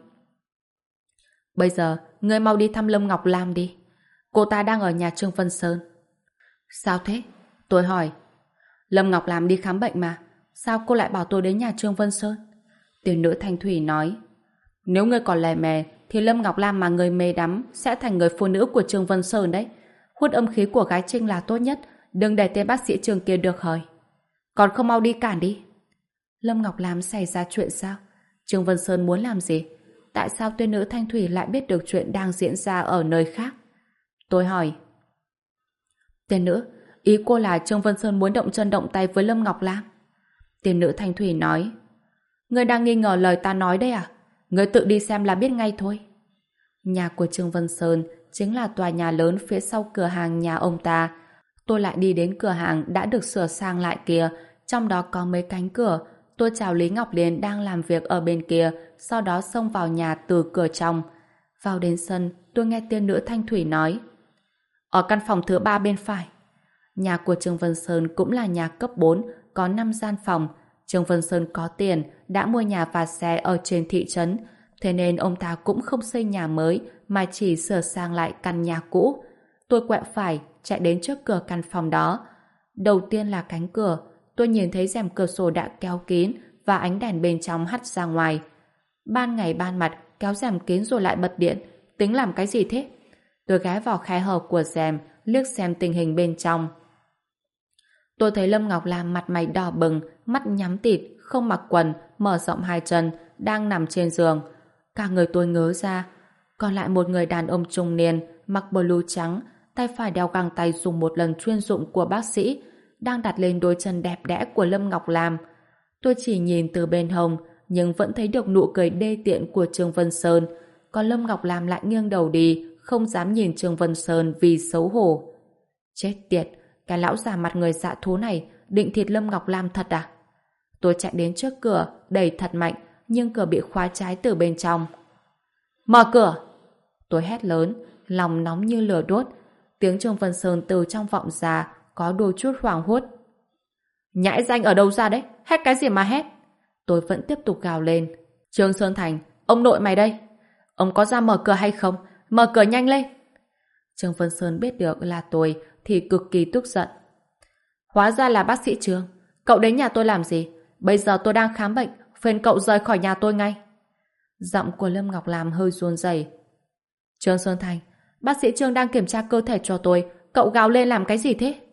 Bây giờ, ngươi mau đi thăm Lâm Ngọc Lam đi. Cô ta đang ở nhà Trương Vân Sơn. Sao thế? Tôi hỏi. Lâm Ngọc Lam đi khám bệnh mà. Sao cô lại bảo tôi đến nhà Trương Vân Sơn? Tiên nữ Thanh Thủy nói: Nếu ngươi còn lè mè, thì Lâm Ngọc Lam mà người mê đắm sẽ thành người phụ nữ của Trương Vân Sơn đấy. Hút âm khí của gái Trinh là tốt nhất. Đừng để tên bác sĩ Trương kia được hời. Còn không mau đi cản đi. Lâm Ngọc Lam xảy ra chuyện sao? Trương Vân Sơn muốn làm gì? Tại sao tiên nữ Thanh Thủy lại biết được chuyện đang diễn ra ở nơi khác? Tôi hỏi. Tiên nữ, ý cô là Trương Vân Sơn muốn động chân động tay với Lâm Ngọc Lam? Tiên nữ Thanh Thủy nói. Ngươi đang nghi ngờ lời ta nói đấy à? Ngươi tự đi xem là biết ngay thôi. Nhà của Trương Vân Sơn chính là tòa nhà lớn phía sau cửa hàng nhà ông ta. Tôi lại đi đến cửa hàng đã được sửa sang lại kia, trong đó có mấy cánh cửa. Tôi chào Lý Ngọc Liên đang làm việc ở bên kia, sau đó xông vào nhà từ cửa trong. Vào đến sân, tôi nghe tiên nữ Thanh Thủy nói: Ở căn phòng thứ 3 bên phải. Nhà của Trương Vân Sơn cũng là nhà cấp 4, có 5 gian phòng. Trương Vân Sơn có tiền, đã mua nhà và xe ở trên thị trấn, thế nên ông ta cũng không xây nhà mới mà chỉ sửa sang lại căn nhà cũ. Tôi quẹo phải, chạy đến trước cửa căn phòng đó. Đầu tiên là cánh cửa, tôi nhìn thấy rèm cửa sổ đã kéo kín và ánh đèn bên trong hắt ra ngoài. Ban ngày ban mặt kéo rèm kín rồi lại bật điện, tính làm cái gì thế? Tôi ghé vào khe hở của rèm, liếc xem tình hình bên trong. Tôi thấy Lâm Ngọc Lam mặt mày đỏ bừng, mắt nhắm tịt, không mặc quần, mở rộng hai chân, đang nằm trên giường. Cả người tôi ngớ ra. Còn lại một người đàn ông trung niên, mặc blue trắng, tay phải đeo găng tay dùng một lần chuyên dụng của bác sĩ, đang đặt lên đôi chân đẹp đẽ của Lâm Ngọc Lam. Tôi chỉ nhìn từ bên hông, nhưng vẫn thấy được nụ cười đê tiện của Trương Vân Sơn. Còn Lâm Ngọc Lam lại nghiêng đầu đi, không dám nhìn Trương Vân Sơn vì xấu hổ. Chết tiệt, cái lão già mặt người dạ thú này định thịt Lâm Ngọc Lam thật à? Tôi chạy đến trước cửa, đẩy thật mạnh, nhưng cửa bị khóa trái từ bên trong. Mở cửa! Tôi hét lớn, lòng nóng như lửa đốt. Tiếng Trương Vân Sơn từ trong vọng ra, có đôi chút hoảng hốt. Nhãi danh ở đâu ra đấy? Hét cái gì mà hét? Tôi vẫn tiếp tục gào lên. Trương Sơn Thành, ông nội mày đây. Ông có ra mở cửa hay không? Mở cửa nhanh lên! Trương Vân Sơn biết được là tôi thì cực kỳ tức giận. Hóa ra là bác sĩ Trương. Cậu đến nhà tôi làm gì? Bây giờ tôi đang khám bệnh, phiền cậu rời khỏi nhà tôi ngay. Giọng của Lâm Ngọc Lam hơi run rẩy. Trương Sơn Thành, bác sĩ Trương đang kiểm tra cơ thể cho tôi, cậu gào lên làm cái gì thế?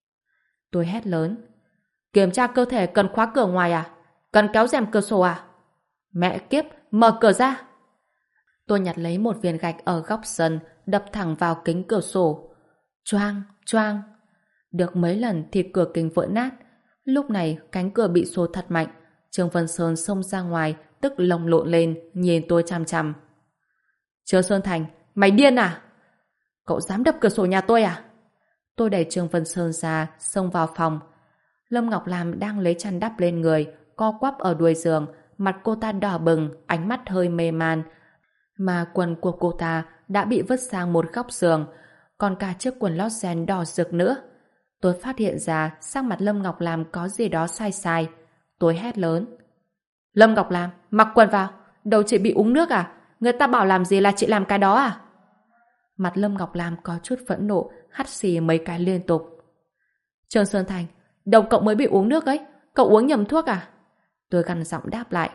Tôi hét lớn. Kiểm tra cơ thể cần khóa cửa ngoài à? Cần kéo rèm cửa sổ à? Mẹ kiếp, mở cửa ra! Tôi nhặt lấy một viên gạch ở góc sân, đập thẳng vào kính cửa sổ. Choang, choang. Được mấy lần thì cửa kính vỡ nát. Lúc này cánh cửa bị xô thật mạnh. Trương Vân Sơn xông ra ngoài, tức lồng lộn lên, nhìn tôi chằm chằm. Trương Sơn Thành, mày điên à? Cậu dám đập cửa sổ nhà tôi à? Tôi đẩy Trương Vân Sơn ra, xông vào phòng. Lâm Ngọc Lam đang lấy chăn đắp lên người, co quắp ở đuôi giường, mặt cô ta đỏ bừng, ánh mắt hơi mê man. Mà quần của cô ta đã bị vứt sang một góc giường, còn cả chiếc quần lót ren đỏ rực nữa. Tôi phát hiện ra sắc mặt Lâm Ngọc Lam có gì đó sai sai. Tôi hét lớn. Lâm Ngọc Lam, mặc quần vào. Đầu chị bị uống nước à? Người ta bảo làm gì là chị làm cái đó à? Mặt Lâm Ngọc Lam có chút phẫn nộ, hắt xì mấy cái liên tục. Trương Sơn Thành, đầu cậu mới bị uống nước ấy. Cậu uống nhầm thuốc à? Tôi gằn giọng đáp lại.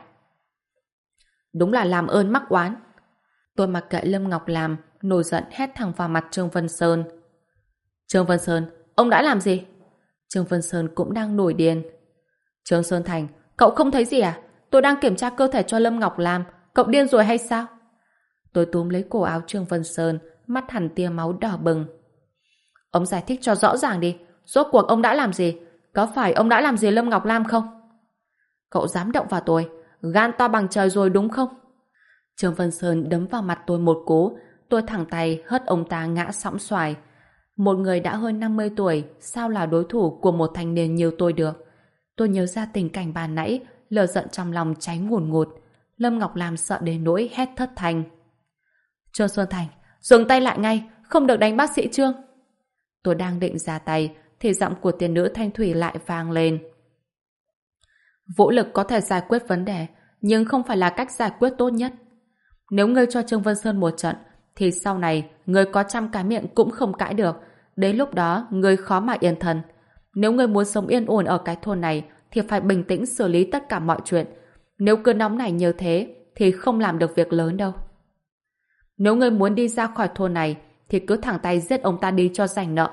Đúng là làm ơn mắc oán. Tôi mặc kệ Lâm Ngọc Lam, nổi giận hét thẳng vào mặt Trương Vân Sơn. Trương Vân Sơn, ông đã làm gì? Trương Vân Sơn cũng đang nổi điên. Trương Sơn Thành, cậu không thấy gì à? Tôi đang kiểm tra cơ thể cho Lâm Ngọc Lam. Cậu điên rồi hay sao? Tôi túm lấy cổ áo Trương Vân Sơn, mắt hằn tia máu đỏ bừng. Ông giải thích cho rõ ràng đi. Rốt cuộc ông đã làm gì? Có phải ông đã làm gì Lâm Ngọc Lam không? Cậu dám động vào tôi, gan to bằng trời rồi đúng không? Trương Vân Sơn đấm vào mặt tôi một cú. Tôi thẳng tay hất ông ta ngã sõng xoài. Một người đã hơn 50 tuổi sao là đối thủ của một thanh niên như tôi được? Tôi nhớ ra tình cảnh ban nãy, lửa giận trong lòng cháy ngùn ngụt. Lâm Ngọc Lam sợ đến nỗi hét thất thanh. Trương Xuân Thành, dừng tay lại ngay, không được đánh bác sĩ Trương. Tôi đang định ra tay thì giọng của tiên nữ Thanh Thủy lại vang lên. Vũ lực có thể giải quyết vấn đề, nhưng không phải là cách giải quyết tốt nhất. Nếu ngươi cho Trương Vân Sơn một trận, thì sau này ngươi có trăm cái miệng cũng không cãi được. Đến lúc đó ngươi khó mà yên thân. Nếu ngươi muốn sống yên ổn ở cái thôn này, thì phải bình tĩnh xử lý tất cả mọi chuyện. Nếu cứ nóng này như thế, thì không làm được việc lớn đâu. Nếu ngươi muốn đi ra khỏi thôn này, thì cứ thẳng tay giết ông ta đi cho rảnh nợ.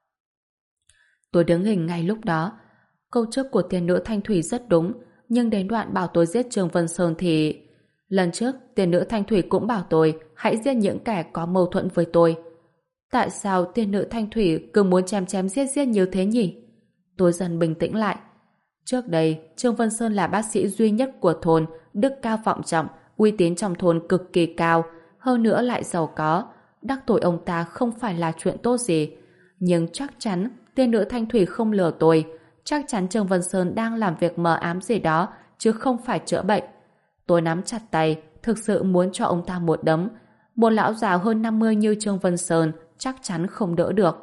Tôi đứng hình ngay lúc đó. Câu trước của tiên nữ Thanh Thủy rất đúng, nhưng đến đoạn bảo tôi giết Trương Vân Sơn thì... Lần trước, tiên nữ Thanh Thủy cũng bảo tôi hãy giết những kẻ có mâu thuẫn với tôi. Tại sao tiên nữ Thanh Thủy cứ muốn chém chém giết giết như thế nhỉ? Tôi dần bình tĩnh lại. Trước đây, Trương Vân Sơn là bác sĩ duy nhất của thôn, đức cao vọng trọng, uy tín trong thôn cực kỳ cao, hơn nữa lại giàu có. Đắc tội ông ta không phải là chuyện tốt gì. Nhưng chắc chắn tiên nữ Thanh Thủy không lừa tôi. Chắc chắn Trương Vân Sơn đang làm việc mờ ám gì đó, chứ không phải chữa bệnh. Tôi nắm chặt tay, thực sự muốn cho ông ta một đấm. Một lão già hơn 50 như Trương Vân Sơn chắc chắn không đỡ được.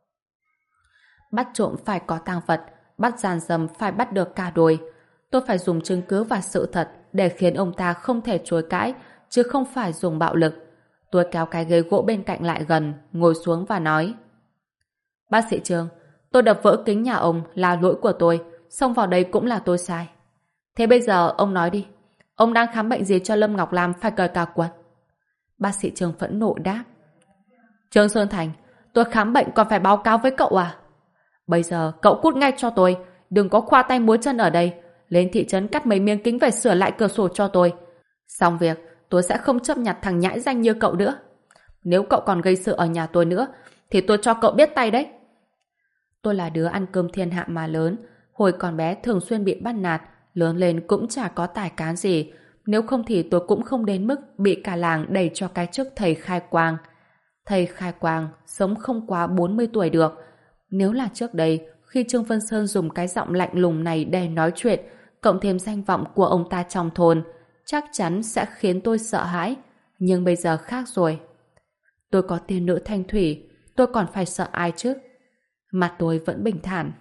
Bắt trộm phải có tang vật, bắt gian dâm phải bắt được cả đôi. Tôi phải dùng chứng cứ và sự thật để khiến ông ta không thể chối cãi, chứ không phải dùng bạo lực. Tôi kéo cái ghế gỗ bên cạnh lại gần, ngồi xuống và nói: Bác sĩ Trương, tôi đập vỡ kính nhà ông là lỗi của tôi, xông vào đây cũng là tôi sai. Thế bây giờ ông nói đi, ông đang khám bệnh gì cho Lâm Ngọc Lam phải cởi cả quần? Bác sĩ Trương phẫn nộ đáp: Trương Sơn Thành, tôi khám bệnh còn phải báo cáo với cậu à? Bây giờ cậu cút ngay cho tôi, đừng có khoa tay múa chân ở đây. Lên thị trấn cắt mấy miếng kính về sửa lại cửa sổ cho tôi. Xong việc, tôi sẽ không chấp nhặt thằng nhãi danh như cậu nữa. Nếu cậu còn gây sự ở nhà tôi nữa, thì tôi cho cậu biết tay đấy. Tôi là đứa ăn cơm thiên hạ mà lớn, hồi còn bé thường xuyên bị bắt nạt, lớn lên cũng chả có tài cán gì, nếu không thì tôi cũng không đến mức bị cả làng đẩy cho cái chức thầy khai quang. Thầy khai quang sống không quá 40 tuổi được. Nếu là trước đây, khi Trương Vân Sơn dùng cái giọng lạnh lùng này để nói chuyện, cộng thêm danh vọng của ông ta trong thôn, chắc chắn sẽ khiến tôi sợ hãi. Nhưng bây giờ khác rồi. Tôi có tiên nữ Thanh Thủy, tôi còn phải sợ ai chứ? Mặt tôi vẫn bình thản.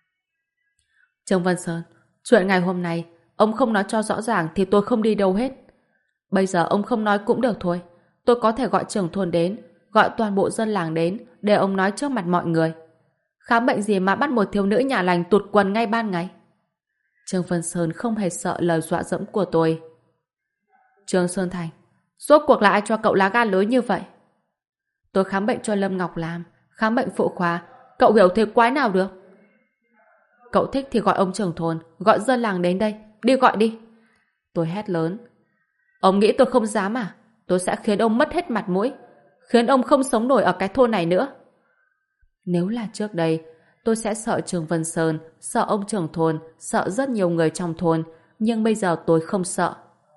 Trương Vân Sơn, chuyện ngày hôm nay, ông không nói cho rõ ràng thì tôi không đi đâu hết. Bây giờ ông không nói cũng được thôi. Tôi có thể gọi trưởng thôn đến, gọi toàn bộ dân làng đến, để ông nói trước mặt mọi người. Khám bệnh gì mà bắt một thiếu nữ nhà lành tụt quần ngay ban ngày? Trương Vân Sơn không hề sợ lời dọa dẫm của tôi. Trương Sơn Thành, rốt cuộc là ai cho cậu lá gan lớn như vậy? Tôi khám bệnh cho Lâm Ngọc Lam, khám bệnh phụ khoa, cậu hiểu thế quái nào được? Cậu thích thì gọi ông trưởng thôn, gọi dân làng đến đây, đi gọi đi. Tôi hét lớn. Ông nghĩ tôi không dám à? Tôi sẽ khiến ông mất hết mặt mũi, khiến ông không sống nổi ở cái thôn này nữa. Nếu là trước đây, tôi sẽ sợ Trương Vân Sơn, sợ ông trưởng thôn, sợ rất nhiều người trong thôn, nhưng bây giờ tôi không sợ.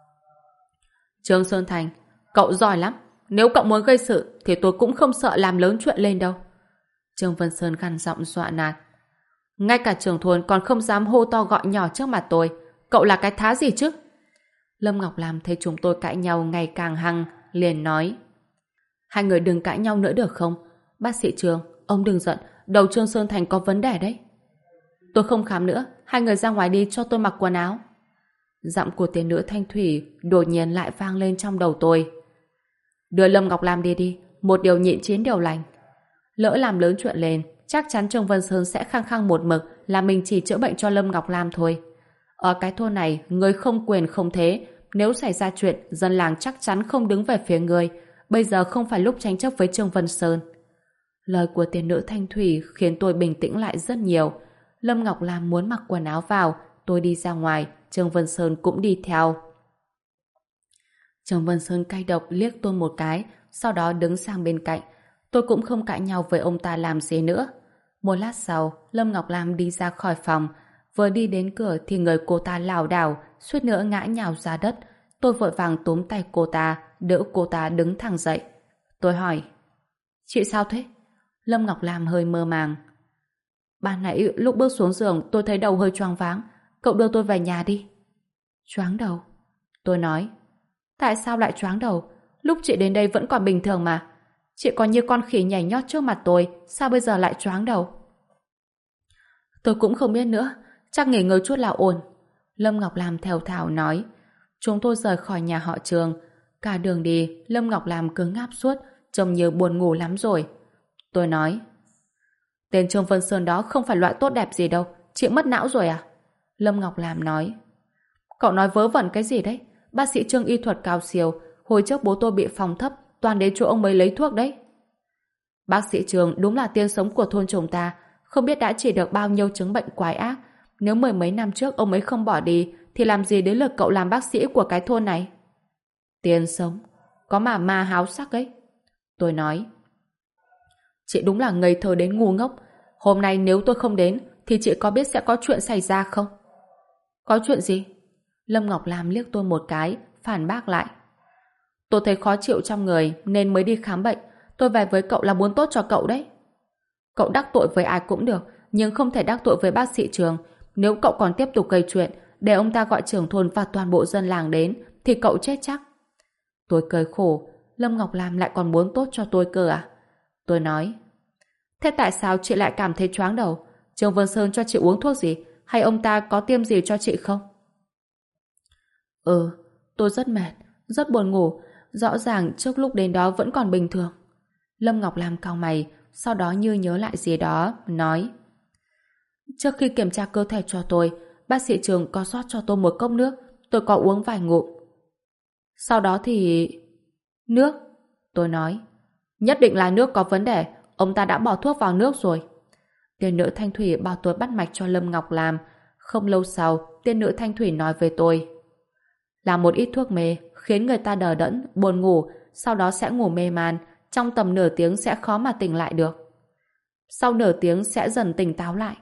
Trương Sơn Thành, cậu giỏi lắm. Nếu cậu muốn gây sự, thì tôi cũng không sợ làm lớn chuyện lên đâu. Trương Vân Sơn gằn giọng dọa nạt. Ngay cả trưởng thôn còn không dám hô to gọi nhỏ trước mặt tôi. Cậu là cái thá gì chứ? Lâm Ngọc Lam thấy chúng tôi cãi nhau ngày càng hăng, liền nói: Hai người đừng cãi nhau nữa được không? Bác sĩ Trương, ông đừng giận, đầu Trương Sơn Thành có vấn đề đấy. Tôi không khám nữa, hai người ra ngoài đi cho tôi mặc quần áo. Giọng của tiên nữ Thanh Thủy đột nhiên lại vang lên trong đầu tôi. Đưa Lâm Ngọc Lam đi đi, một điều nhịn chín điều lành. Lỡ làm lớn chuyện lên, chắc chắn Trương Vân Sơn sẽ khăng khăng một mực là mình chỉ chữa bệnh cho Lâm Ngọc Lam thôi. Ở cái thôn này, người không quyền không thế, nếu xảy ra chuyện, dân làng chắc chắn không đứng về phía người. Bây giờ không phải lúc tranh chấp với Trương Vân Sơn. Lời của tiên nữ Thanh Thủy khiến tôi bình tĩnh lại rất nhiều. Lâm Ngọc Lam muốn mặc quần áo vào, tôi đi ra ngoài, Trương Vân Sơn cũng đi theo. Trương Vân Sơn cay độc liếc tôi một cái, sau đó đứng sang bên cạnh. Tôi cũng không cãi nhau với ông ta làm gì nữa. Một lát sau, Lâm Ngọc Lam đi ra khỏi phòng. Vừa đi đến cửa thì người cô ta lảo đảo, suýt nữa ngã nhào ra đất. Tôi vội vàng túm tay cô ta, đỡ cô ta đứng thẳng dậy. Tôi hỏi: Chị sao thế? Lâm Ngọc Lam hơi mơ màng. Ban nãy lúc bước xuống giường tôi thấy đầu hơi choáng váng. Cậu đưa tôi về nhà đi. Choáng đầu? Tôi nói. Tại sao lại choáng đầu? Lúc chị đến đây vẫn còn bình thường mà. Chị còn như con khỉ nhảy nhót trước mặt tôi, sao bây giờ lại choáng đầu? Tôi cũng không biết nữa, chắc nghỉ ngơi chút là ổn. Lâm Ngọc Lam thều thào nói. Chúng tôi rời khỏi nhà họ Trường. Cả đường đi, Lâm Ngọc Lam cứ ngáp suốt, trông như buồn ngủ lắm rồi. Tôi nói, tên Trương Vân Sơn đó không phải loại tốt đẹp gì đâu, chị mất não rồi à? Lâm Ngọc Lam nói, cậu nói vớ vẩn cái gì đấy? Bác sĩ Trương y thuật cao siêu, hồi trước bố tôi bị phòng thấp, toàn đến chỗ ông ấy lấy thuốc đấy. Bác sĩ Trương đúng là tiên sống của thôn chúng ta, không biết đã trị được bao nhiêu chứng bệnh quái ác. Nếu mười mấy năm trước ông ấy không bỏ đi, thì làm gì đến lượt cậu làm bác sĩ của cái thôn này? Tiên sống, có mà ma háo sắc ấy. Tôi nói, chị đúng là ngây thơ đến ngu ngốc. Hôm nay nếu tôi không đến, thì chị có biết sẽ có chuyện xảy ra không? Có chuyện gì? Lâm Ngọc Lam liếc tôi một cái, phản bác lại. Tôi thấy khó chịu trong người nên mới đi khám bệnh. Tôi về với cậu là muốn tốt cho cậu đấy. Cậu đắc tội với ai cũng được, nhưng không thể đắc tội với bác sĩ Trường. Nếu cậu còn tiếp tục gây chuyện, để ông ta gọi trưởng thôn và toàn bộ dân làng đến, thì cậu chết chắc. Tôi cười khổ, Lâm Ngọc Lam lại còn muốn tốt cho tôi cơ à? Tôi nói, thế tại sao chị lại cảm thấy choáng đầu? Trương Vân Sơn cho chị uống thuốc gì? Hay ông ta có tiêm gì cho chị không? Tôi rất mệt, rất buồn ngủ. Rõ ràng trước lúc đến đó vẫn còn bình thường. Lâm Ngọc Lam cau mày, sau đó như nhớ lại gì đó, nói, trước khi kiểm tra cơ thể cho tôi, bác sĩ Trường có rót cho tôi một cốc nước, tôi có uống vài ngụm. Sau đó thì... Nước? Tôi nói, nhất định là nước có vấn đề, ông ta đã bỏ thuốc vào nước rồi. Tiên nữ Thanh Thủy bảo tôi bắt mạch cho Lâm Ngọc Lam. Không lâu sau, tiên nữ Thanh Thủy nói với tôi, làm một ít thuốc mê, khiến người ta đờ đẫn, buồn ngủ, sau đó sẽ ngủ mê man, trong tầm nửa tiếng sẽ khó mà tỉnh lại được. Sau nửa tiếng sẽ dần tỉnh táo lại.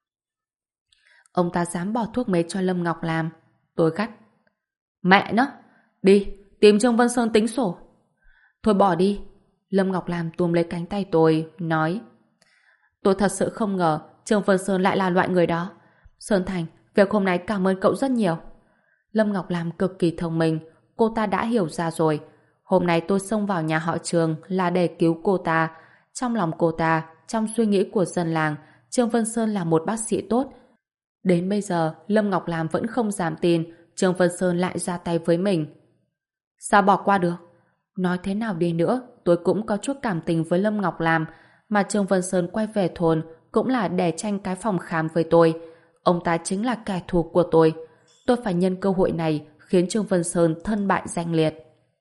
Ông ta dám bỏ thuốc mê cho Lâm Ngọc Lam. Tôi gắt, mẹ nó, đi, tìm Trương Vân Sơn tính sổ. Thôi bỏ đi. Lâm Ngọc Lam túm lấy cánh tay tôi, nói, tôi thật sự không ngờ Trương Vân Sơn lại là loại người đó. Sơn Thành, việc hôm nay cảm ơn cậu rất nhiều. Lâm Ngọc Lam cực kỳ thông minh, cô ta đã hiểu ra rồi. Hôm nay tôi xông vào nhà họ Trường là để cứu cô ta. Trong lòng cô ta, trong suy nghĩ của dân làng, Trương Vân Sơn là một bác sĩ tốt. Đến bây giờ, Lâm Ngọc Lam vẫn không dám tin Trương Vân Sơn lại ra tay với mình. Sao bỏ qua được? Nói thế nào đi nữa, tôi cũng có chút cảm tình với Lâm Ngọc Lam, mà Trương Vân Sơn quay về thôn cũng là để tranh cái phòng khám với tôi. Ông ta chính là kẻ thù của tôi. Tôi phải nhân cơ hội này khiến Trương Vân Sơn thân bại danh liệt.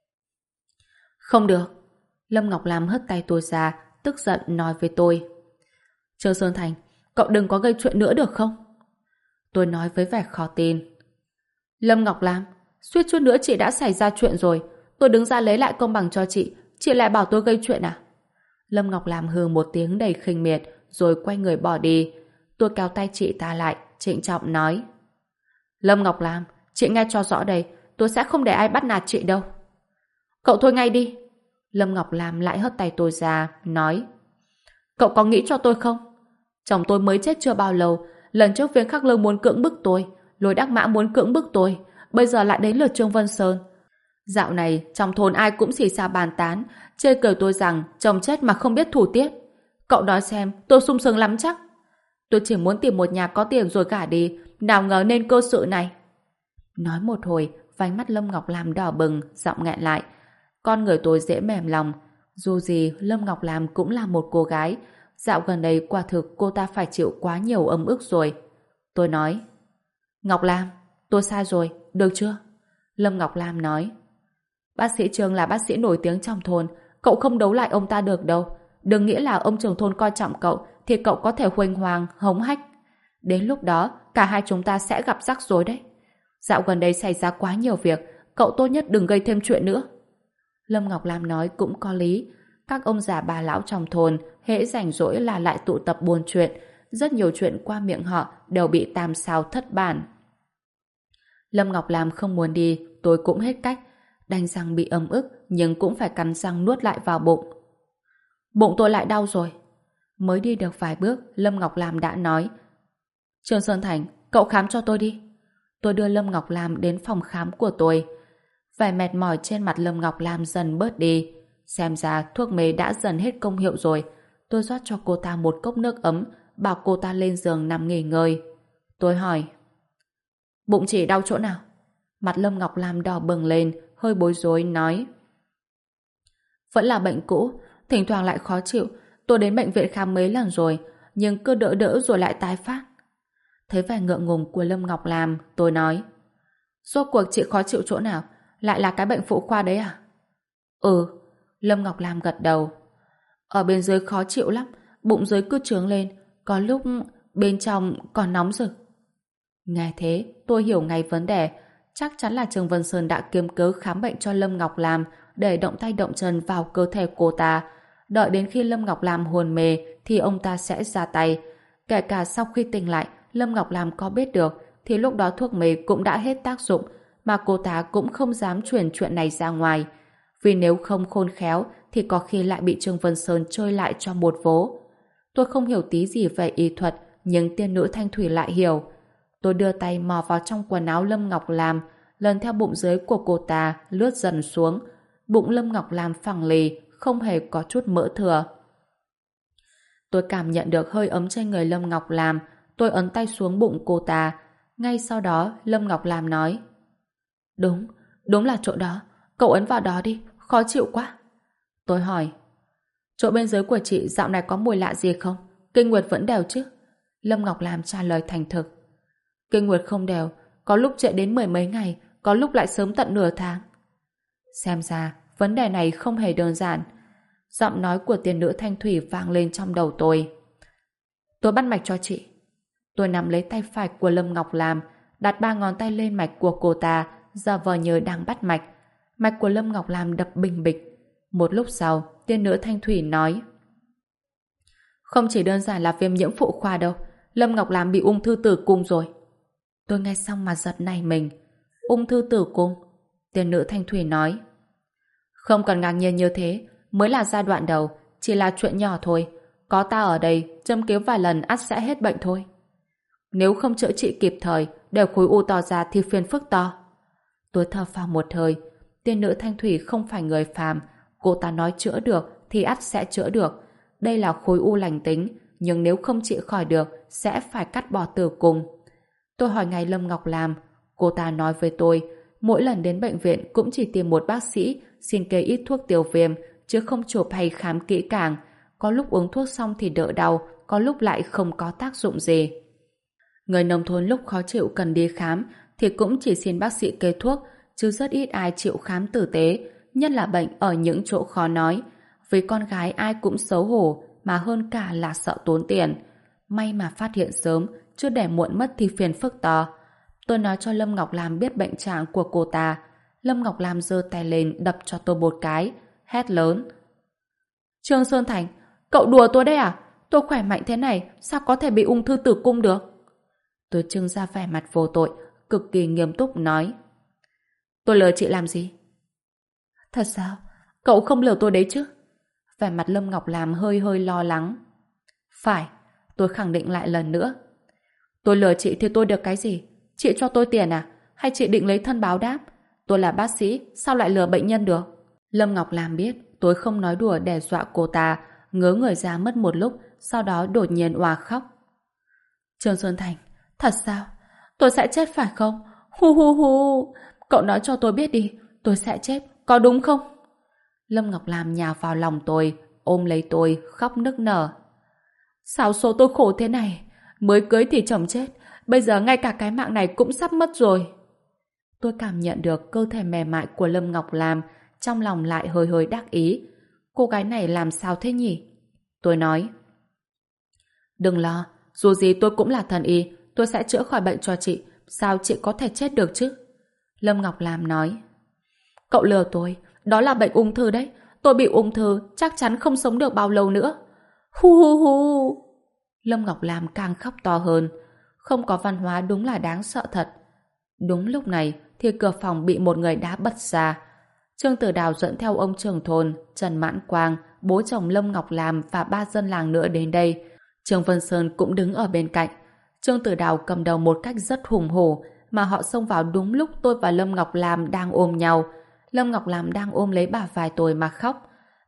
Không được. Lâm Ngọc Lam hất tay tôi ra, tức giận nói với tôi. Trương Sơn Thành, cậu đừng có gây chuyện nữa được không? Tôi nói với vẻ khó tin. Lâm Ngọc Lam, suýt chút nữa chị đã xảy ra chuyện rồi. Tôi đứng ra lấy lại công bằng cho chị lại bảo tôi gây chuyện à? Lâm Ngọc Lam hừ một tiếng đầy khinh miệt, rồi quay người bỏ đi. Tôi kéo tay chị ta lại, trịnh trọng nói. Lâm Ngọc Lam, chị nghe cho rõ đây, tôi sẽ không để ai bắt nạt chị đâu. Cậu thôi ngay đi. Lâm Ngọc Lam lại hất tay tôi ra, nói. Cậu có nghĩ cho tôi không? Chồng tôi mới chết chưa bao lâu, lần trước Viên Khắc Lương muốn cưỡng bức tôi, Lôi Đắc Mã muốn cưỡng bức tôi, bây giờ lại đến lượt Trương Vân Sơn. Dạo này, trong thôn ai cũng xì xào bàn tán, chê cười tôi rằng chồng chết mà không biết thủ tiết. Cậu nói xem, tôi sung sướng lắm chắc. Tôi chỉ muốn tìm một nhà có tiền rồi gả đi, nào ngờ nên cơ sự này. Nói một hồi, vành mắt Lâm Ngọc Lam đỏ bừng, giọng nghẹn lại. Con người tôi dễ mềm lòng. Dù gì, Lâm Ngọc Lam cũng là một cô gái. Dạo gần đây quả thực cô ta phải chịu quá nhiều ấm ức rồi. Tôi nói, Ngọc Lam, tôi sai rồi, được chưa? Lâm Ngọc Lam nói, bác sĩ Trương là bác sĩ nổi tiếng trong thôn, cậu không đấu lại ông ta được đâu. Đừng nghĩ là ông trưởng thôn coi trọng cậu thì cậu có thể huênh hoang, hống hách. Đến lúc đó, cả hai chúng ta sẽ gặp rắc rối đấy. Dạo gần đây xảy ra quá nhiều việc, cậu tốt nhất đừng gây thêm chuyện nữa. Lâm Ngọc Lam nói cũng có lý. Các ông già bà lão trong thôn hễ rảnh rỗi là lại tụ tập buôn chuyện. Rất nhiều chuyện qua miệng họ đều bị tam sao thất bản. Lâm Ngọc Lam không muốn đi, tôi cũng hết cách. Đành rằng bị ấm ức, nhưng cũng phải cắn răng nuốt lại vào bụng. Bụng tôi lại đau rồi. Mới đi được vài bước, Lâm Ngọc Lam đã nói, Trương Sơn Thành, cậu khám cho tôi đi. Tôi đưa Lâm Ngọc Lam đến phòng khám của tôi. Vẻ mệt mỏi trên mặt Lâm Ngọc Lam dần bớt đi. Xem ra thuốc mê đã dần hết công hiệu rồi. Tôi rót cho cô ta một cốc nước ấm, bảo cô ta lên giường nằm nghỉ ngơi. Tôi hỏi, bụng chị đau chỗ nào? Mặt Lâm Ngọc Lam đỏ bừng lên, hơi bối rối nói, vẫn là bệnh cũ, thỉnh thoảng lại khó chịu. Tôi đến bệnh viện khám mấy lần rồi, nhưng cứ đỡ đỡ rồi lại tái phát. Thấy vẻ ngượng ngùng của Lâm Ngọc Lam, tôi nói, rốt cuộc chị khó chịu chỗ nào? Lại là cái bệnh phụ khoa đấy à? Ừ. Lâm Ngọc Lam gật đầu. Ở bên dưới khó chịu lắm, bụng dưới cứ trướng lên, có lúc bên trong còn nóng rực. Nghe thế, tôi hiểu ngay vấn đề. Chắc chắn là Trương Vân Sơn đã kiếm cớ khám bệnh cho Lâm Ngọc Lam để động tay động chân vào cơ thể cô ta. Đợi đến khi Lâm Ngọc Lam hôn mê thì ông ta sẽ ra tay. Kể cả sau khi tỉnh lại, Lâm Ngọc Lam có biết được thì lúc đó thuốc mê cũng đã hết tác dụng, mà cô ta cũng không dám truyền chuyện này ra ngoài. Vì nếu không khôn khéo thì có khi lại bị Trương Vân Sơn chơi lại cho một vố. Tôi không hiểu tí gì về y thuật, nhưng tiên nữ Thanh Thủy lại hiểu. Tôi đưa tay mò vào trong quần áo Lâm Ngọc Lam, lần theo bụng dưới của cô ta lướt dần xuống. Bụng Lâm Ngọc Lam phẳng lì, không hề có chút mỡ thừa. Tôi cảm nhận được hơi ấm trên người Lâm Ngọc Lam. Tôi ấn tay xuống bụng cô ta. Ngay sau đó Lâm Ngọc Lam nói, đúng là chỗ đó. Cậu ấn vào đó đi, khó chịu quá. Tôi hỏi, chỗ bên dưới của chị dạo này có mùi lạ gì không? Kinh nguyệt vẫn đều chứ? Lâm Ngọc Lam trả lời thành thực. Kinh nguyệt không đều, có lúc trễ đến 10 mấy ngày, có lúc lại sớm tận nửa tháng. Xem ra, vấn đề này không hề đơn giản. Giọng nói của tiên nữ Thanh Thủy vang lên trong đầu tôi. Tôi bắt mạch cho chị. Tôi nắm lấy tay phải của Lâm Ngọc Lam, đặt 3 ngón tay lên mạch của cô ta, giả vờ như đang bắt mạch. Mạch của Lâm Ngọc Lam đập bình bịch. Một lúc sau, tiên nữ Thanh Thủy nói, không chỉ đơn giản là viêm nhiễm phụ khoa đâu, Lâm Ngọc Lam bị ung thư tử cung rồi. Tôi nghe xong mà giật nảy mình. Ung thư tử cung? Tiên nữ Thanh Thủy nói, không cần ngạc nhiên như thế, mới là giai đoạn đầu, chỉ là chuyện nhỏ thôi. Có ta ở đây, châm cứu vài lần ắt sẽ hết bệnh thôi. Nếu không chữa trị kịp thời, để khối u to ra thì phiền phức to. Tôi thở phào một hơi. Tiên nữ Thanh Thủy không phải người phàm, cô ta nói chữa được thì ắt sẽ chữa được. Đây là khối u lành tính, nhưng nếu không trị khỏi được sẽ phải cắt bỏ tử cung. Tôi hỏi ngay Lâm Ngọc Lam, cô ta nói với tôi, mỗi lần đến bệnh viện cũng chỉ tìm một bác sĩ xin kê ít thuốc tiêu viêm, chứ không chụp hay khám kỹ càng. Có lúc uống thuốc xong thì đỡ đau, có lúc lại không có tác dụng gì. Người nông thôn lúc khó chịu cần đi khám thì cũng chỉ xin bác sĩ kê thuốc, chứ rất ít ai chịu khám tử tế, nhất là bệnh ở những chỗ khó nói. Vì con gái ai cũng xấu hổ, mà hơn cả là sợ tốn tiền. May mà phát hiện sớm, chứ để muộn mất thì phiền phức to. Tôi nói cho Lâm Ngọc Lam biết bệnh trạng của cô ta. Lâm Ngọc Lam giơ tay lên đập cho tôi một cái, hét lớn, Trương Sơn Thành, cậu đùa tôi đấy à? Tôi khỏe mạnh thế này, sao có thể bị ung thư tử cung được? Tôi trưng ra vẻ mặt vô tội, cực kỳ nghiêm túc nói, tôi lừa chị làm gì? Thật sao? Cậu không lừa tôi đấy chứ? Vẻ mặt Lâm Ngọc Lam hơi hơi lo lắng. Phải, tôi khẳng định lại lần nữa. Tôi lừa chị thì tôi được cái gì? Chị cho tôi tiền à? Hay chị định lấy thân báo đáp? Tôi là bác sĩ, sao lại lừa bệnh nhân được? Lâm Ngọc Lam biết tôi không nói đùa đe dọa cô ta, ngớ người ra mất một lúc, sau đó đột nhiên òa khóc. Trương Xuân Thành, thật sao? Tôi sẽ chết phải không? Hu hu hu, cậu nói cho tôi biết đi, tôi sẽ chết, có đúng không? Lâm Ngọc Lam nhào vào lòng tôi, ôm lấy tôi, khóc nức nở. Sao số tôi khổ thế này? Mới cưới thì chồng chết, bây giờ ngay cả cái mạng này cũng sắp mất rồi. Tôi cảm nhận được cơ thể mềm mại của Lâm Ngọc Lam, trong lòng lại hơi hơi đắc ý. Cô gái này làm sao thế nhỉ? Tôi nói, đừng lo, dù gì tôi cũng là thần y, tôi sẽ chữa khỏi bệnh cho chị, sao chị có thể chết được chứ? Lâm Ngọc Lam nói, cậu lừa tôi, đó là bệnh ung thư đấy, tôi bị ung thư, chắc chắn không sống được bao lâu nữa. Hu hu hu. Lâm Ngọc Lam càng khóc to hơn. Không có văn hóa đúng là đáng sợ thật. Đúng lúc này thì cửa phòng bị một người đá bật ra. Trương Tử Đào dẫn theo ông trưởng thôn Trần Mãn Quang, bố chồng Lâm Ngọc Lam và 3 dân làng nữa đến đây. Trương Vân Sơn cũng đứng ở bên cạnh. Trương Tử Đào cầm đầu một cách rất hùng hổ, mà họ xông vào đúng lúc tôi và Lâm Ngọc Lam đang ôm nhau. Lâm Ngọc Lam đang ôm lấy bả vai tôi mà khóc.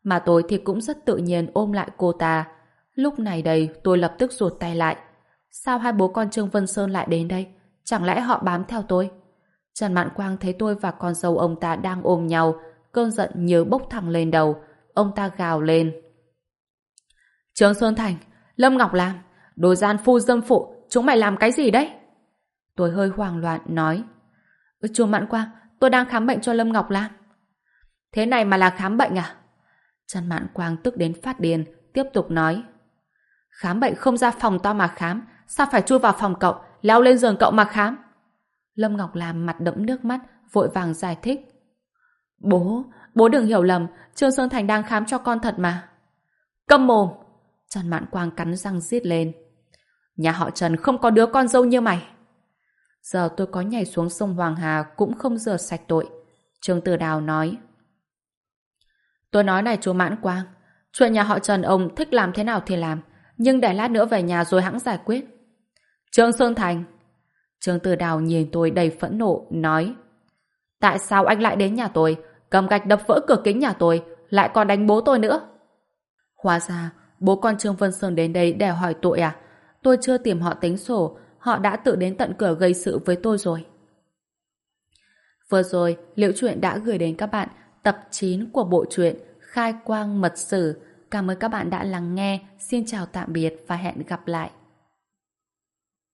Mà tôi thì cũng rất tự nhiên ôm lại cô ta. Lúc này đây tôi lập tức rụt tay lại. Sao hai bố con Trương Vân Sơn lại đến đây? Chẳng lẽ họ bám theo tôi? Trần Mạn Quang thấy tôi và con dâu ông ta đang ôm nhau, cơn giận như bốc thẳng lên đầu. Ông ta gào lên. Trương Sơn Thành, Lâm Ngọc Lam, đồ gian phu dâm phụ, chúng mày làm cái gì đấy? Tôi hơi hoảng loạn nói. Chú Mạn Quang, tôi đang khám bệnh cho Lâm Ngọc Lam. Thế này mà là khám bệnh à? Trần Mạn Quang tức đến phát điên, tiếp tục nói. Khám bệnh không ra phòng to mà khám, sao phải chui vào phòng cậu, leo lên giường cậu mà khám? Lâm Ngọc Lam mặt đẫm nước mắt, vội vàng giải thích. Bố đừng hiểu lầm, Trương Sơn Thành đang khám cho con thật mà. Câm mồm! Trần Mạn Quang cắn răng rít lên. Nhà họ Trần không có đứa con dâu như mày. Giờ tôi có nhảy xuống sông Hoàng Hà cũng không rửa sạch tội. Trương Tử Đào nói. Tôi nói này chú Mãn Quang, chuyện nhà họ Trần ông thích làm thế nào thì làm, nhưng để lát nữa về nhà rồi hẵng giải quyết. Trương Sơn Thành. Trương Tử Đào nhìn tôi đầy phẫn nộ, nói. Tại sao anh lại đến nhà tôi, cầm gạch đập vỡ cửa kính nhà tôi, lại còn đánh bố tôi nữa? Hóa ra, bố con Trương Vân Sơn đến đây để hỏi tội à? Tôi chưa tìm họ tính sổ, họ đã tự đến tận cửa gây sự với tôi rồi. Vừa rồi, Liễu Chuyện đã gửi đến các bạn tập 9 của bộ truyện Khai Quang Mật Sử. Cảm ơn các bạn đã lắng nghe. Xin chào tạm biệt và hẹn gặp lại.